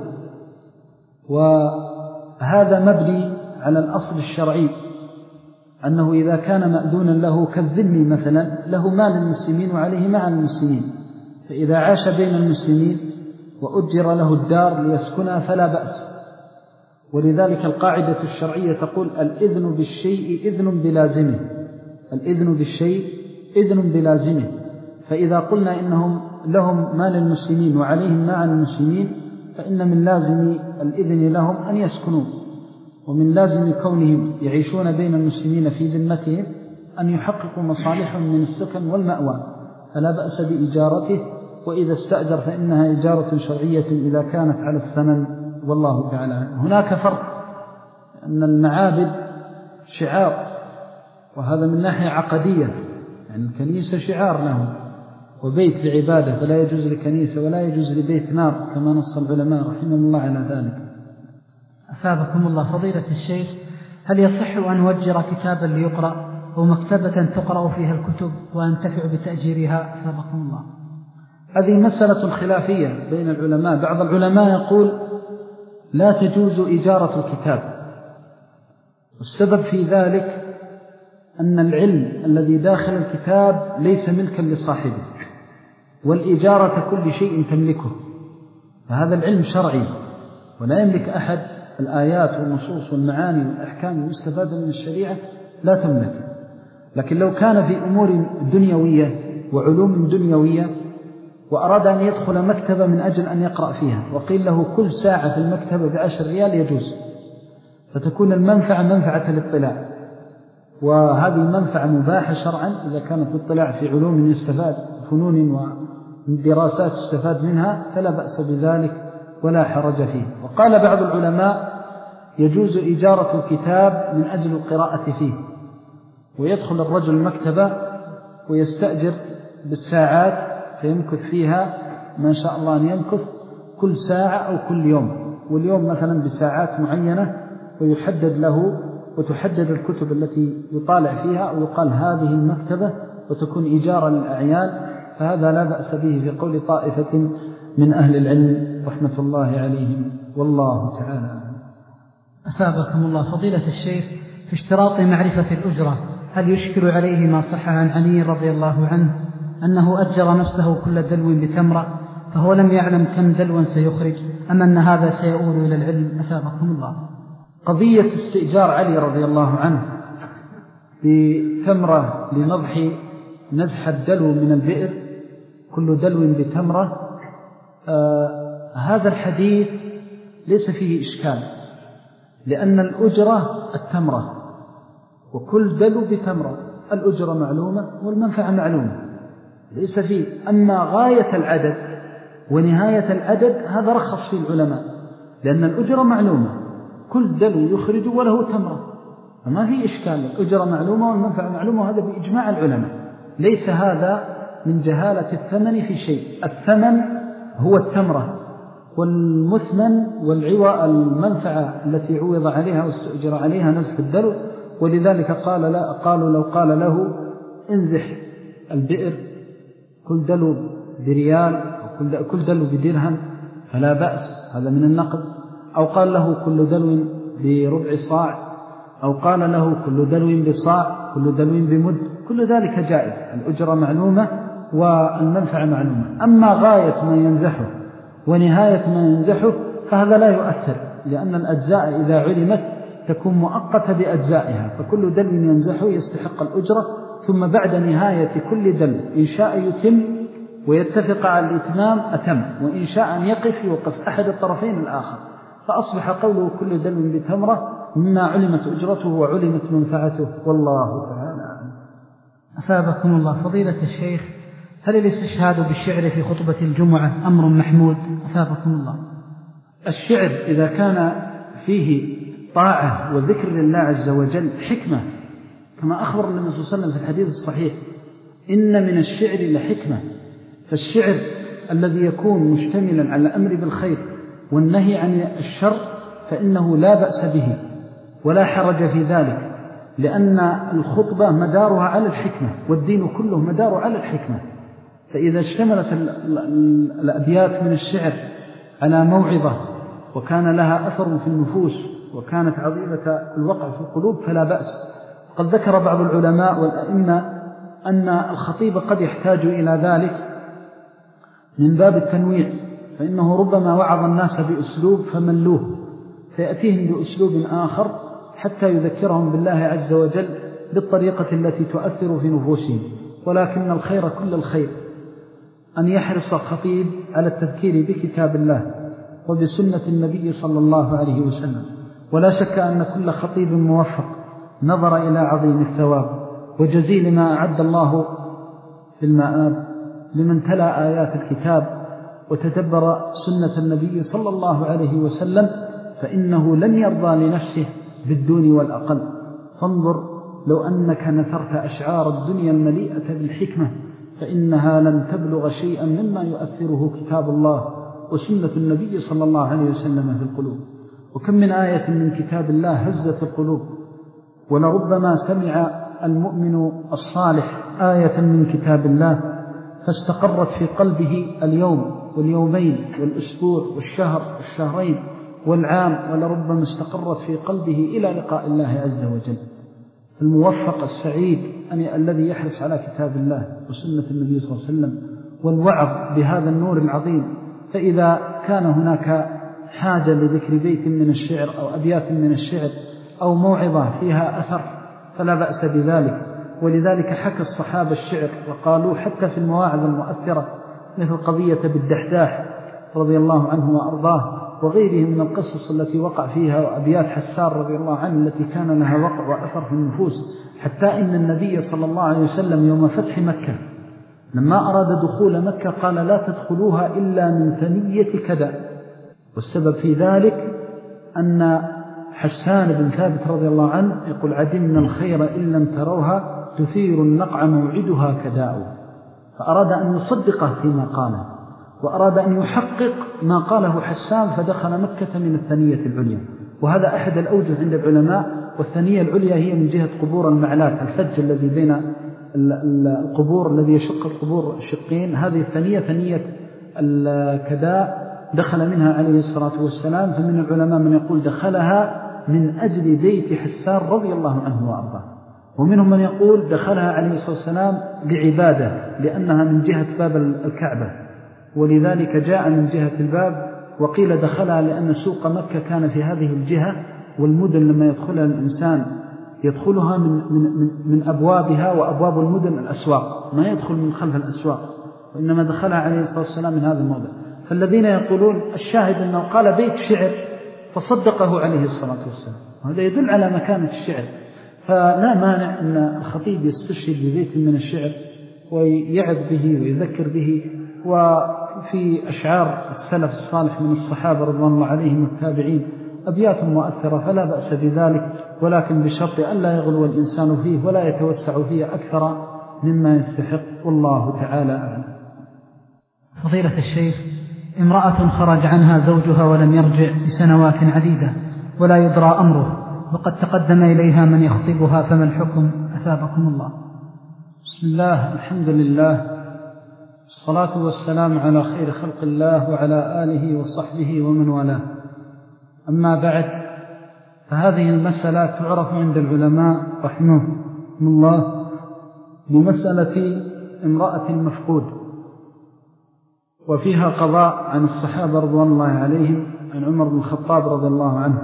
وهذا مبني على الأصل الشرعي أنه إذا كان مأذونا له كالذمي مثلا له مال المسلمين وعليه مع المسلمين، فإذا عاش بين المسلمين وأجر له الدار ليسكنها فلا بأس. ولذلك القاعدة الشرعية تقول الإذن بالشيء إذن بلازمه، الإذن بالشيء إذن بلازمه. فإذا قلنا إنهم لهم مال المسلمين وعليهم مع المسلمين فإن من لازم الإذن لهم أن يسكنوا، ومن لازم كونهم يعيشون بين المسلمين في ذمتهم أن يحققوا مصالحهم من السكن والمأوى، فلا بأس بإجارته. وإذا استأجر فإنها إجارة شرعية إذا كانت على الثمن، والله تعالى. هناك فرق، أن المعابد شعار، وهذا من ناحية عقدية، يعني الكنيسة شعار له وبيت لعبادة، فلا يجوز لكنيسة ولا يجوز لبيت نار كما نص العلماء رحمه الله على ذلك. أثابكم الله فضيلة الشيخ، هل يصح أن أؤجر كتابا ليقرأ أو مكتبة تقرأ فيها الكتب وأنتفع بتأجيرها؟ أثابكم الله. هذه مسألة خلافية بين العلماء. بعض العلماء يقول لا تجوز إجارة الكتاب، والسبب في ذلك أن العلم الذي داخل الكتاب ليس ملكا لصاحبه، والإجارة كل شيء تملكه، فهذا العلم شرعي ولا يملك أحد. الآيات والنصوص والمعاني والأحكام المستفادة من الشريعة لا تملك. لكن لو كان في أمور دنيوية وعلوم دنيوية وأراد أن يدخل مكتبة من أجل أن يقرأ فيها وقيل له كل ساعة في المكتبة بعشر ريال يجوز، فتكون المنفعة منفعة الاطلاع، وهذه منفعة مباحة شرعا إذا كانت الاطلاع في علوم يستفاد، فنون ودراسات يستفاد منها، فلا بأس بذلك ولا حرج فيه. وقال بعض العلماء يجوز إجارة الكتاب من أجل القراءة فيه، ويدخل الرجل المكتبة ويستأجر بالساعات فيمكث فيها ما شاء الله أن يمكث كل ساعة أو كل يوم، واليوم مثلا بساعات معينة، ويحدد له وتحدد الكتب التي يطالع فيها ويقال هذه المكتبة، وتكون إجارة للأعيان. فهذا لا بأس به في قول طائفة من أهل العلم رحمة الله عليهم، والله تعالى. أثابكم الله فضيلة الشيخ، في اشتراط معرفة الأجرة هل يشكل عليه ما صح عن علي رضي الله عنه أنه أجر نفسه كل دلو بتمرة فهو لم يعلم كم دلوا سيخرج، أم أن هذا سيؤول إلى العلم؟ أثابكم الله. قضية استئجار علي رضي الله عنه بتمرة لنضح نزح الدلو من البئر، كل دلو بتمرة، آه هذا الحديث ليس فيه إشكال، لأن الأجرة التمرة، وكل دلو بتمرة، الأجرة معلومة والمنفعة معلومة، ليس فيه. أما غاية العدد ونهاية العدد هذا رخص فيه العلماء، لأن الأجرة معلومة، كل دلو يخرج وله تمرة، فما في إشكال، الأجرة معلومة والمنفعة معلومة، وهذا بإجماع العلماء. ليس هذا من جهالة الثمن في شيء، الثمن هو التمرة، والمثمن والعوى المنفعة التي عوض عليها واستأجر عليها نزح الدلو. ولذلك قال لا قالوا لو قال له انزح البئر كل دلو بريال أو كل دلو بدرهم فلا بأس، هذا من النقد. أو قال له كل دلو بربع صاع، أو قال له كل دلو بصاع، كل دلو بمد، كل ذلك جائز، الأجرة معلومة والمنفعة معلومة. أما غاية ما ينزحه ونهاية ما ينزحه فهذا لا يؤثر، لأن الأجزاء إذا علمت تكون مؤقتة بأجزائها، فكل دلو ينزحه يستحق الأجرة، ثم بعد نهاية كل دلو إن شاء يتم ويتفق على الإتمام أتم، وإن شاء أن يقف يوقف أحد الطرفين الآخر، فأصبح قوله كل دلو بتمرة مما علمت أجرته وعلمت منفعته، والله تعالى أعلم. أثابكم الله. فضيلة الشيخ، هل الاستشهاد بالشعر في خطبة الجمعة أمر محمود؟ أثابكم الله. الشعر إذا كان فيه طاعة وذكر لله عز وجل حكمة، كما أخبر النبي صلى الله عليه وسلم في الحديث الصحيح إن من الشعر لحكمة، فالشعر الذي يكون مشتملا على الأمر بالخير والنهي عن الشر فإنه لا بأس به ولا حرج في ذلك، لأن الخطبة مدارها على الحكمة، والدين كله مدار على الحكمة. فإذا اشتملت الأبيات من الشعر على موعظة وكان لها أثر في النفوس وكانت عظيمة الوقع في القلوب فلا بأس. قد ذكر بعض العلماء والأئمة أن الخطيب قد يحتاج إلى ذلك من باب التنويع، فإنه ربما وعظ الناس بأسلوب فملوه، فيأتيهم بأسلوب آخر حتى يذكرهم بالله عز وجل بالطريقة التي تؤثر في نفوسهم. ولكن الخير كل الخير أن يحرص الخطيب على التذكير بكتاب الله وبسنة النبي صلى الله عليه وسلم. ولا شك أن كل خطيب موفق نظر إلى عظيم الثواب وجزيل ما أعد الله للمآب لمن تلا آيات الكتاب وتدبر سنة النبي صلى الله عليه وسلم، فإنه لن يرضى لنفسه بالدون والأقل. فانظر لو أنك نثرت أشعار الدنيا المليئة بالحكمة فإنها لن تبلغ شيئا مما يؤثره كتاب الله وسنة النبي صلى الله عليه وسلم في القلوب. وكم من آية من كتاب الله هزت القلوب، ولربما سمع المؤمن الصالح آية من كتاب الله فاستقرت في قلبه اليوم واليومين والأسبوع والشهر والشهرين والعام، ولربما استقرت في قلبه إلى لقاء الله عز وجل. الموفق السعيد أن الذي يحرص على كتاب الله وسنة النبي صلى الله عليه وسلم والوعظ بهذا النور العظيم. فإذا كان هناك حاجة لذكر بيت من الشعر أو أبيات من الشعر أو موعظة فيها أثر فلا بأس بذلك. ولذلك حكى الصحابة الشعر وقالوا حتى في المواعظ المؤثرة مثل قضية بالدحداح رضي الله عنه وأرضاه وغيره من القصص التي وقع فيها، وأبيات حسار رضي الله عنه التي كان لها وقع وأثر في النفوس، حتى إن النبي صلى الله عليه وسلم يوم فتح مكة لما أراد دخول مكة قال لا تدخلوها إلا من ثنية كذا. والسبب في ذلك أن حسان بن ثابت رضي الله عنه يقول عدمنا الخير إن لم تروها تثير النقع موعدها كداء، فأراد أن يصدقه فيما قاله وأراد أن يحقق ما قاله حسان فدخل مكة من الثنية العليا. وهذا أحد الأوجه عند العلماء. والثنية العليا هي من جهة قبور المعلات، الفج الذي بين القبور الذي يشق القبور الشقين، هذه الثنية ثنية الكداء دخل منها عليه الصلاة والسلام. فمن العلماء من يقول دخلها من أجل بيت حسان رضي الله عنه وأرضاه، ومنهم من يقول دخلها عليه الصلاة والسلام لعبادة لأنها من جهة باب الكعبة، ولذلك جاء من جهة الباب. وقيل دخلها لأن سوق مكة كان في هذه الجهة، والمدن لما يدخلها الإنسان يدخلها من, من, من أبوابها، وأبواب المدن الأسواق، ما يدخل من خلف الأسواق، وإنما دخلها عليه الصلاة والسلام من هذا الموضع. فالذين يقولون الشاهد أنه قال بيت شعر فصدقه عليه الصلاة والسلام، وهذا يدل على مكانة الشعر. فلا مانع أن الخطيب يستشهد ببيت من الشعر ويعظ به ويذكر به. وفي أشعار السلف الصالح من الصحابة رضوان الله عليهم والتابعين أبيات مؤثرة فلا بأس بذلك، ولكن بشرط أن لا يغلو الإنسان فيه ولا يتوسع فيه أكثر مما يستحق، والله تعالى أعلم. فضيلة الشيخ، امرأة خرج عنها زوجها ولم يرجع لسنوات عديدة ولا يدرى أمره، وقد تقدم إليها من يخطبها، فما الحكم؟ أثابكم الله. بسم الله، الحمد لله، الصلاة والسلام على خير خلق الله وعلى آله وصحبه ومن والاه. أما بعد، فهذه المسألة تعرف عند العلماء رحمهم الله بمسألة امرأة مفقود، وفيها قضاء عن الصحابة رضوان الله عليهم عن عمر بن الخطاب رضي الله عنه،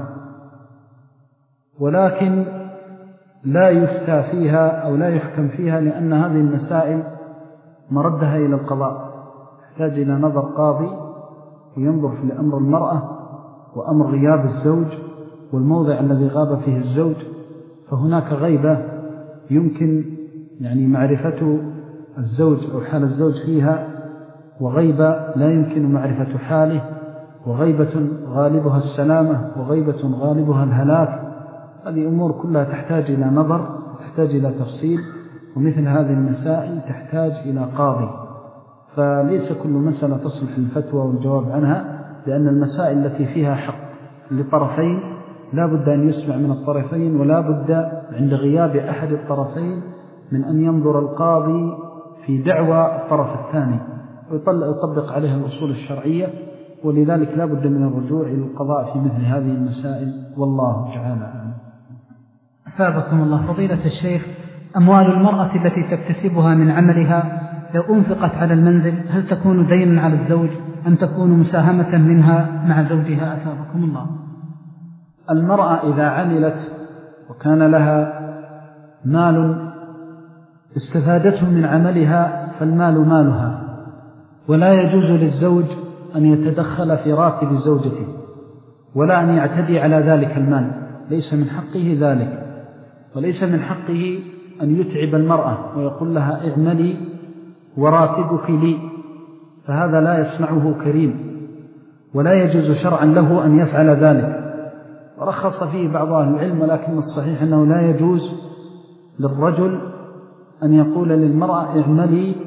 ولكن لا يفتى فيها أو لا يحكم فيها، لأن هذه المسائل مردها إلى القضاء، يحتاج إلى نظر قاضي وينظر في أمر المرأة وأمر غياب الزوج والموضع الذي غاب فيه الزوج، فهناك غيبة يمكن يعني معرفة الزوج أو حال الزوج فيها، وغيبة لا يمكن معرفة حاله، وغيبة غالبها السلامة وغيبة غالبها الهلاك. هذه أمور كلها تحتاج إلى نظر وتحتاج إلى تفصيل، ومثل هذه المسائل تحتاج إلى قاضي، فليس كل مسألة تصلح للفتوى والجواب عنها، لأن المسائل التي فيها حق لطرفين لا بد أن يسمع من الطرفين، ولا بد عند غياب أحد الطرفين من أن ينظر القاضي في دعوى الطرف الثاني ويطبق عليها الأصول الشرعية، ولذلك لا بد من الرجوع إلى القضاء في مثل هذه المسائل، والله تعالى أعلم. أثابكم الله. فضيلة الشيخ، أموال المرأة التي تكتسبها من عملها لو أنفقت على المنزل هل تكون دينا على الزوج أم تكون مساهمة منها مع زوجها؟ أثابكم الله. المرأة إذا عملت وكان لها مال استفادته من عملها فالمال مالها، ولا يجوز للزوج أن يتدخل في راتب زوجته ولا أن يعتدي على ذلك المال، ليس من حقه ذلك، وليس من حقه أن يتعب المرأة ويقول لها اعملي وراتبك لي، فهذا لا يصنعه كريم، ولا يجوز شرعا له أن يفعل ذلك. ورخص فيه بعض أهل العلم، ولكن الصحيح أنه لا يجوز للرجل أن يقول للمرأة اعملي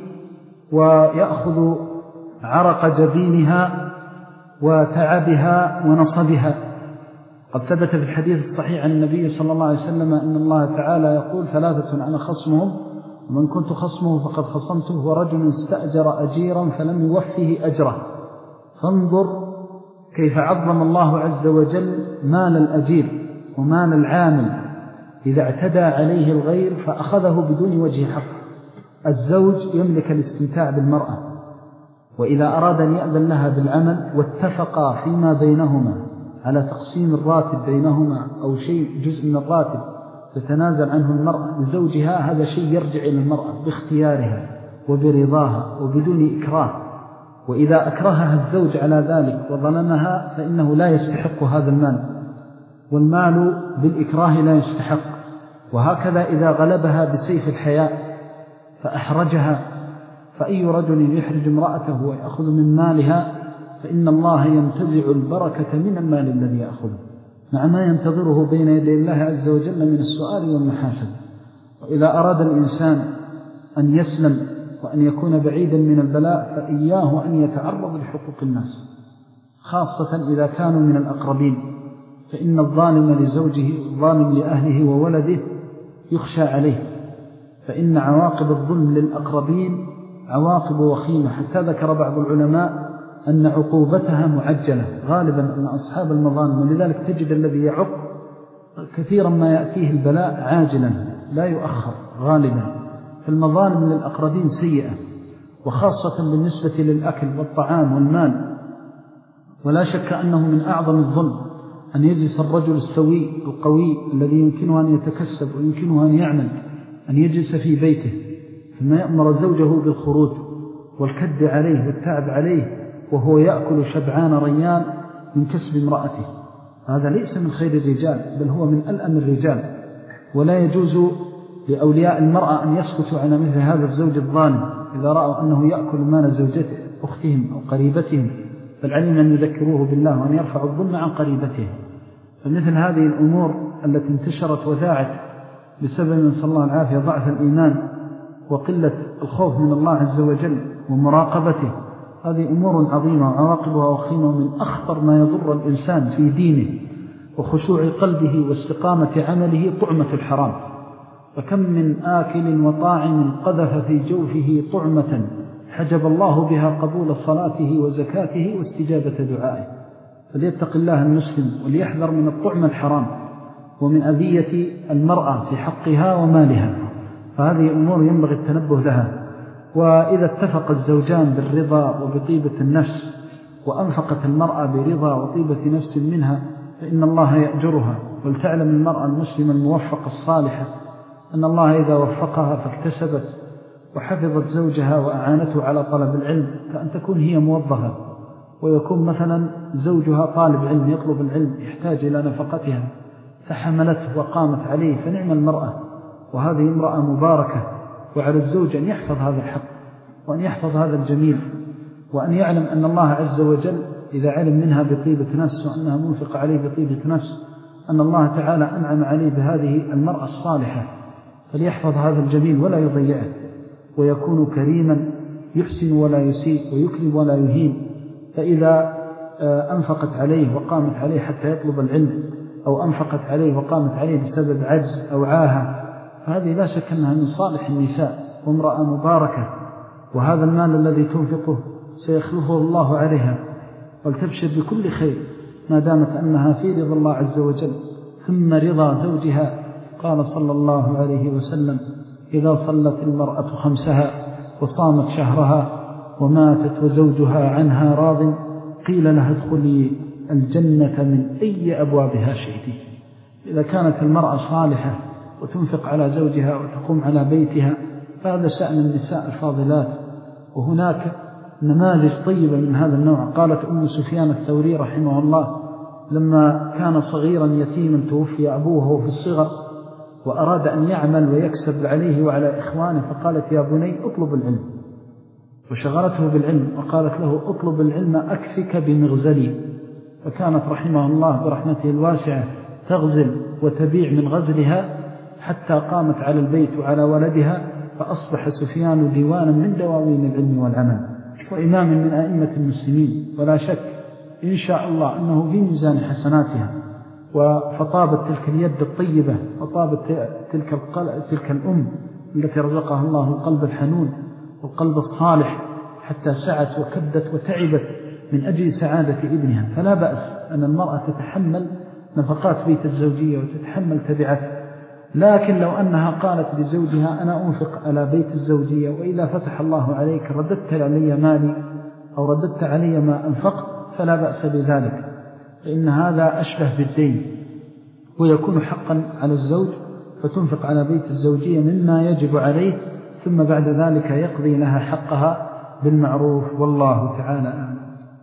ويأخذ عرق جبينها وتعبها ونصبها. قد ثبت في الحديث الصحيح عن النبي صلى الله عليه وسلم أن الله تعالى يقول ثلاثة أنا خصمهم ومن كنت خصمه فقد خصمته، ورجل استأجر أجيرا فلم يوفه أجره. فانظر كيف عظم الله عز وجل مال الأجير ومال العامل إذا اعتدى عليه الغير فأخذه بدون وجه حق. الزوج يملك الاستمتاع بالمرأة، وإذا أراد أن يأذن لها بالعمل واتفقا فيما بينهما على تقسيم الراتب بينهما أو شيء جزء من الراتب تتنازل عنه المرأة لزوجها، هذا شيء يرجع إلى المرأة باختيارها وبرضاها وبدون إكراه. وإذا أكرهها الزوج على ذلك وظلمها فإنه لا يستحق هذا المال، والمال بالإكراه لا يستحق. وهكذا إذا غلبها بسيف الحياء فأحرجها، فأي رجل يحرج امرأته ويأخذ من مالها فإن الله ينتزع البركة من المال الذي يأخذه مع ما ينتظره بين يدي الله عز وجل من السؤال والمحاسب. وإذا أراد الإنسان أن يسلم وأن يكون بعيدا من البلاء فإياه أن يتعرض لحقوق الناس، خاصة إذا كانوا من الأقربين، فإن الظالم لزوجه الظالم لأهله وولده يخشى عليه، فإن عواقب الظلم للأقربين عواقب وخيمة، حتى ذكر بعض العلماء أن عقوبتها معجلة غالبا أن أصحاب المظالم، ولذلك تجد الذي يعق كثيرا ما يأتيه البلاء عاجلا لا يؤخر غالبا. فالمظالم للأقربين سيئة، وخاصة بالنسبة للأكل والطعام والمال. ولا شك أنه من أعظم الظلم أن يجلس الرجل السوي القوي الذي يمكنه أن يتكسب ويمكنه أن يعمل أن يجلس في بيته ثم يأمر زوجه بالخروج والكد عليه والتعب عليه وهو يأكل شبعان ريان من كسب امرأته. هذا ليس من خير الرجال، بل هو من ألأم الرجال. ولا يجوز لأولياء المرأة أن يسكتوا على مثل هذا الزوج الظالم إذا رأوا أنه يأكل مال زوجته أختهم أو قريبتهم، بل عليهم أن يذكروه بالله وأن يرفعوا الظلم عن قريبته. فمثل هذه الأمور التي انتشرت وذاعت بسبب من صلى الله العافية ضعف الإيمان وقلة الخوف من الله عز وجل ومراقبته، هذه أمور عظيمة وعواقبها وخيمة، من أخطر ما يضر الإنسان في دينه وخشوع قلبه واستقامة عمله طعمة الحرام. فكم من آكل وطاعم قذف في جوفه طعمة حجب الله بها قبول صلاته وزكاته واستجابة دعائه. فليتق الله المسلم وليحذر من الطعم الحرام ومن أذية المرأة في حقها ومالها، فهذه أمور ينبغي التنبه لها. وإذا اتفق الزوجان بالرضا وبطيبة النفس وأنفقت المرأة برضا وطيبة نفس منها فإن الله يأجرها. ولتعلم المرأة المسلمة الموفقة الصالحة أن الله إذا وفقها فاكتسبت وحفظت زوجها وأعانته على طلب العلم كأن تكون هي موظفة، ويكون مثلا زوجها طالب علم يطلب العلم يحتاج إلى نفقتها فحملته وقامت عليه، فنعم المرأة. وهذه امرأة مباركة. وعلى الزوج أن يحفظ هذا الحق وأن يحفظ هذا الجميل، وأن يعلم أن الله عز وجل إذا علم منها بطيبة نفس وأنها منفق عليه بطيبة نفس أن الله تعالى أنعم عليه بهذه المرأة الصالحة، فليحفظ هذا الجميل ولا يضيعه، ويكون كريما يحسن ولا يسيء ويكرم ولا يهين. فإذا أنفقت عليه وقامت عليه حتى يطلب العلم، أو أنفقت عليه وقامت عليه بسبب عجز أو عاهة، فهذه لا شك أنها من صالح النساء وامرأة مباركة. وهذا المال الذي تنفقه سيخلفه الله عليها، ولتبشر بكل خير ما دامت أنها في رضا الله عز وجل ثم رضا زوجها. قال صلى الله عليه وسلم: إذا صلت المرأة خمسها وصامت شهرها وماتت وزوجها عنها راض قيل لها ادخلي الجنة من أي أبوابها شئت. إذا كانت المرأة صالحة وتنفق على زوجها وتقوم على بيتها فهذا شأن النساء الفاضلات. وهناك نماذج طيبة من هذا النوع. قالت أم سفيان الثوري رحمه الله لما كان صغيرا يتيما توفي أبوه في الصغر وأراد أن يعمل ويكسب عليه وعلى إخوانه، فقالت: يا بني اطلب العلم، وشغلته بالعلم وقالت له: اطلب العلم أكفك بمغزلي. فكانت رحمه الله برحمته الواسعة تغزل وتبيع من غزلها حتى قامت على البيت وعلى ولدها، فأصبح سفيان ديوانا من دواوين العلم والعمل وإمام من أئمة المسلمين، ولا شك إن شاء الله أنه في ميزان حسناتها. فطابت تلك اليد الطيبة وطابت تلك, تلك الأم التي رزقها الله القلب الحنون والقلب الصالح حتى سعت وكدت وتعبت من أجل سعادة ابنها. فلا بأس أن المرأة تتحمل نفقات بيت الزوجية وتتحمل تبعته، لكن لو أنها قالت لزوجها: أنا أنفق على بيت الزوجية وإذا فتح الله عليك رددت علي مالي أو رددت علي ما أنفقت، فلا بأس بذلك، فإن هذا أشبه بالدين ويكون حقا على الزوج، فتنفق على بيت الزوجية مما يجب عليه، ثم بعد ذلك يقضي لها حقها بالمعروف، والله تعالى أعلم.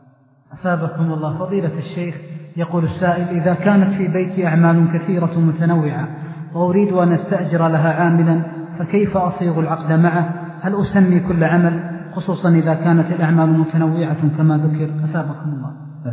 أثابكم الله. فضيلة الشيخ، يقول السائل: إذا كانت في بيتي أعمال كثيرة متنوعة وأريد أن أستأجر لها عاملا، فكيف أصيغ العقد معه؟ هل أسمي كل عمل، خصوصا إذا كانت الأعمال متنوعة كما ذكر؟ أثابكم الله.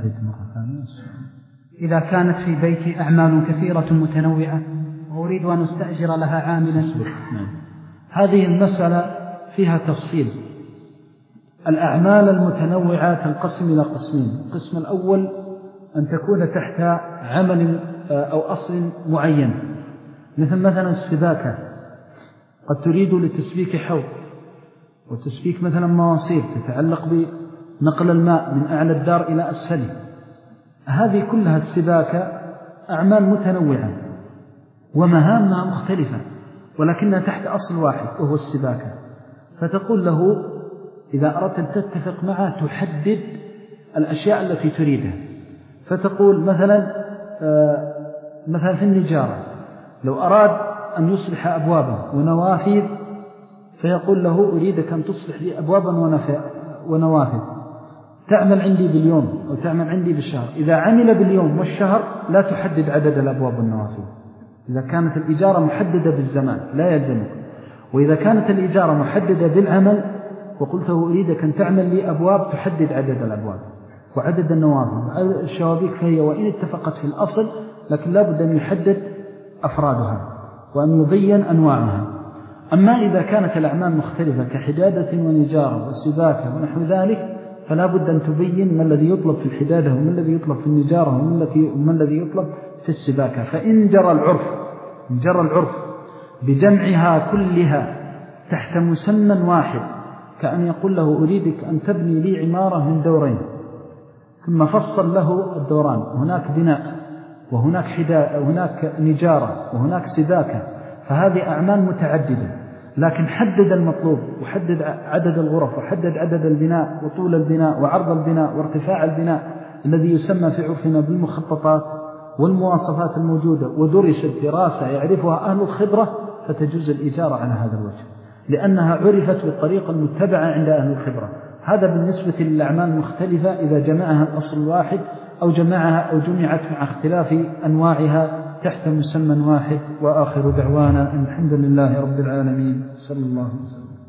إذا كانت في بيتي أعمال كثيرة متنوعة وأريد أن أستأجر لها عاملا. هذه المسألة فيها تفصيل. الأعمال المتنوعة تنقسم إلى قسمين. القسم الأول أن تكون تحت عمل أو أصل معين، مثل مثلا السباكة، قد تريد لتسبيك حوض وتسبيك مثلا مواصير تتعلق بنقل الماء من أعلى الدار إلى أسفله. هذه كلها السباكة أعمال متنوعة ومهامها مختلفة، ولكنها تحت أصل واحد وهو السباكة. فتقول له إذا أردت أن تتفق معه تحدد الأشياء التي تريدها. فتقول مثلا مثلا في النجارة لو أراد أن يصلح أبوابا ونوافذ، فيقول له: أريدك أن تصلح لي أبوابا ونوافذ، تعمل عندي باليوم أو تعمل عندي بالشهر. إذا عمل باليوم والشهر لا تحدد عدد الأبواب والنوافذ، إذا كانت الإجارة محددة بالزمان لا يلزمك. وإذا كانت الإجارة محددة بالعمل وقلته: أريدك أن تعمل لي أبواب، تحدد عدد الأبواب وعدد النوافذ وعدد الشوابيك، فهي وإن اتفقت في الأصل لكن لا بد أن يحدد أفرادها وأن يبين أنواعها. أما إذا كانت الأعمال مختلفة كحدادة ونجارة وسباكة ونحو ذلك، فلا بد أن تبين ما الذي يطلب في الحدادة وما الذي يطلب في النجارة وما الذي يطلب في السباكة. فإن جرى العرف إن جرى العرف بجمعها كلها تحت مسمى واحد، كأن يقول له: أريدك أن تبني لي عمارة من دورين، ثم فصل له الدوران، هناك بناء وهناك حداء وهناك نجارة وهناك سباكة، فهذه أعمال متعددة. لكن حدد المطلوب وحدد عدد الغرف وحدد عدد البناء وطول البناء وعرض البناء وارتفاع البناء الذي يسمى في عرفنا بالمخططات والمواصفات الموجودة، ودرست دراسة يعرفها أهل الخبرة، فتجوز الإجارة على هذا الوجه، لأنها عرفت بالطريقة المتبعة عند أهل الخبرة. هذا بالنسبة للأعمال المختلفة إذا جمعها الأصل الواحد أو جمعها أو جمعت مع اختلاف أنواعها تحت مسمى واحد. وآخر دعوانا الحمد لله رب العالمين، صلى الله عليه وسلم.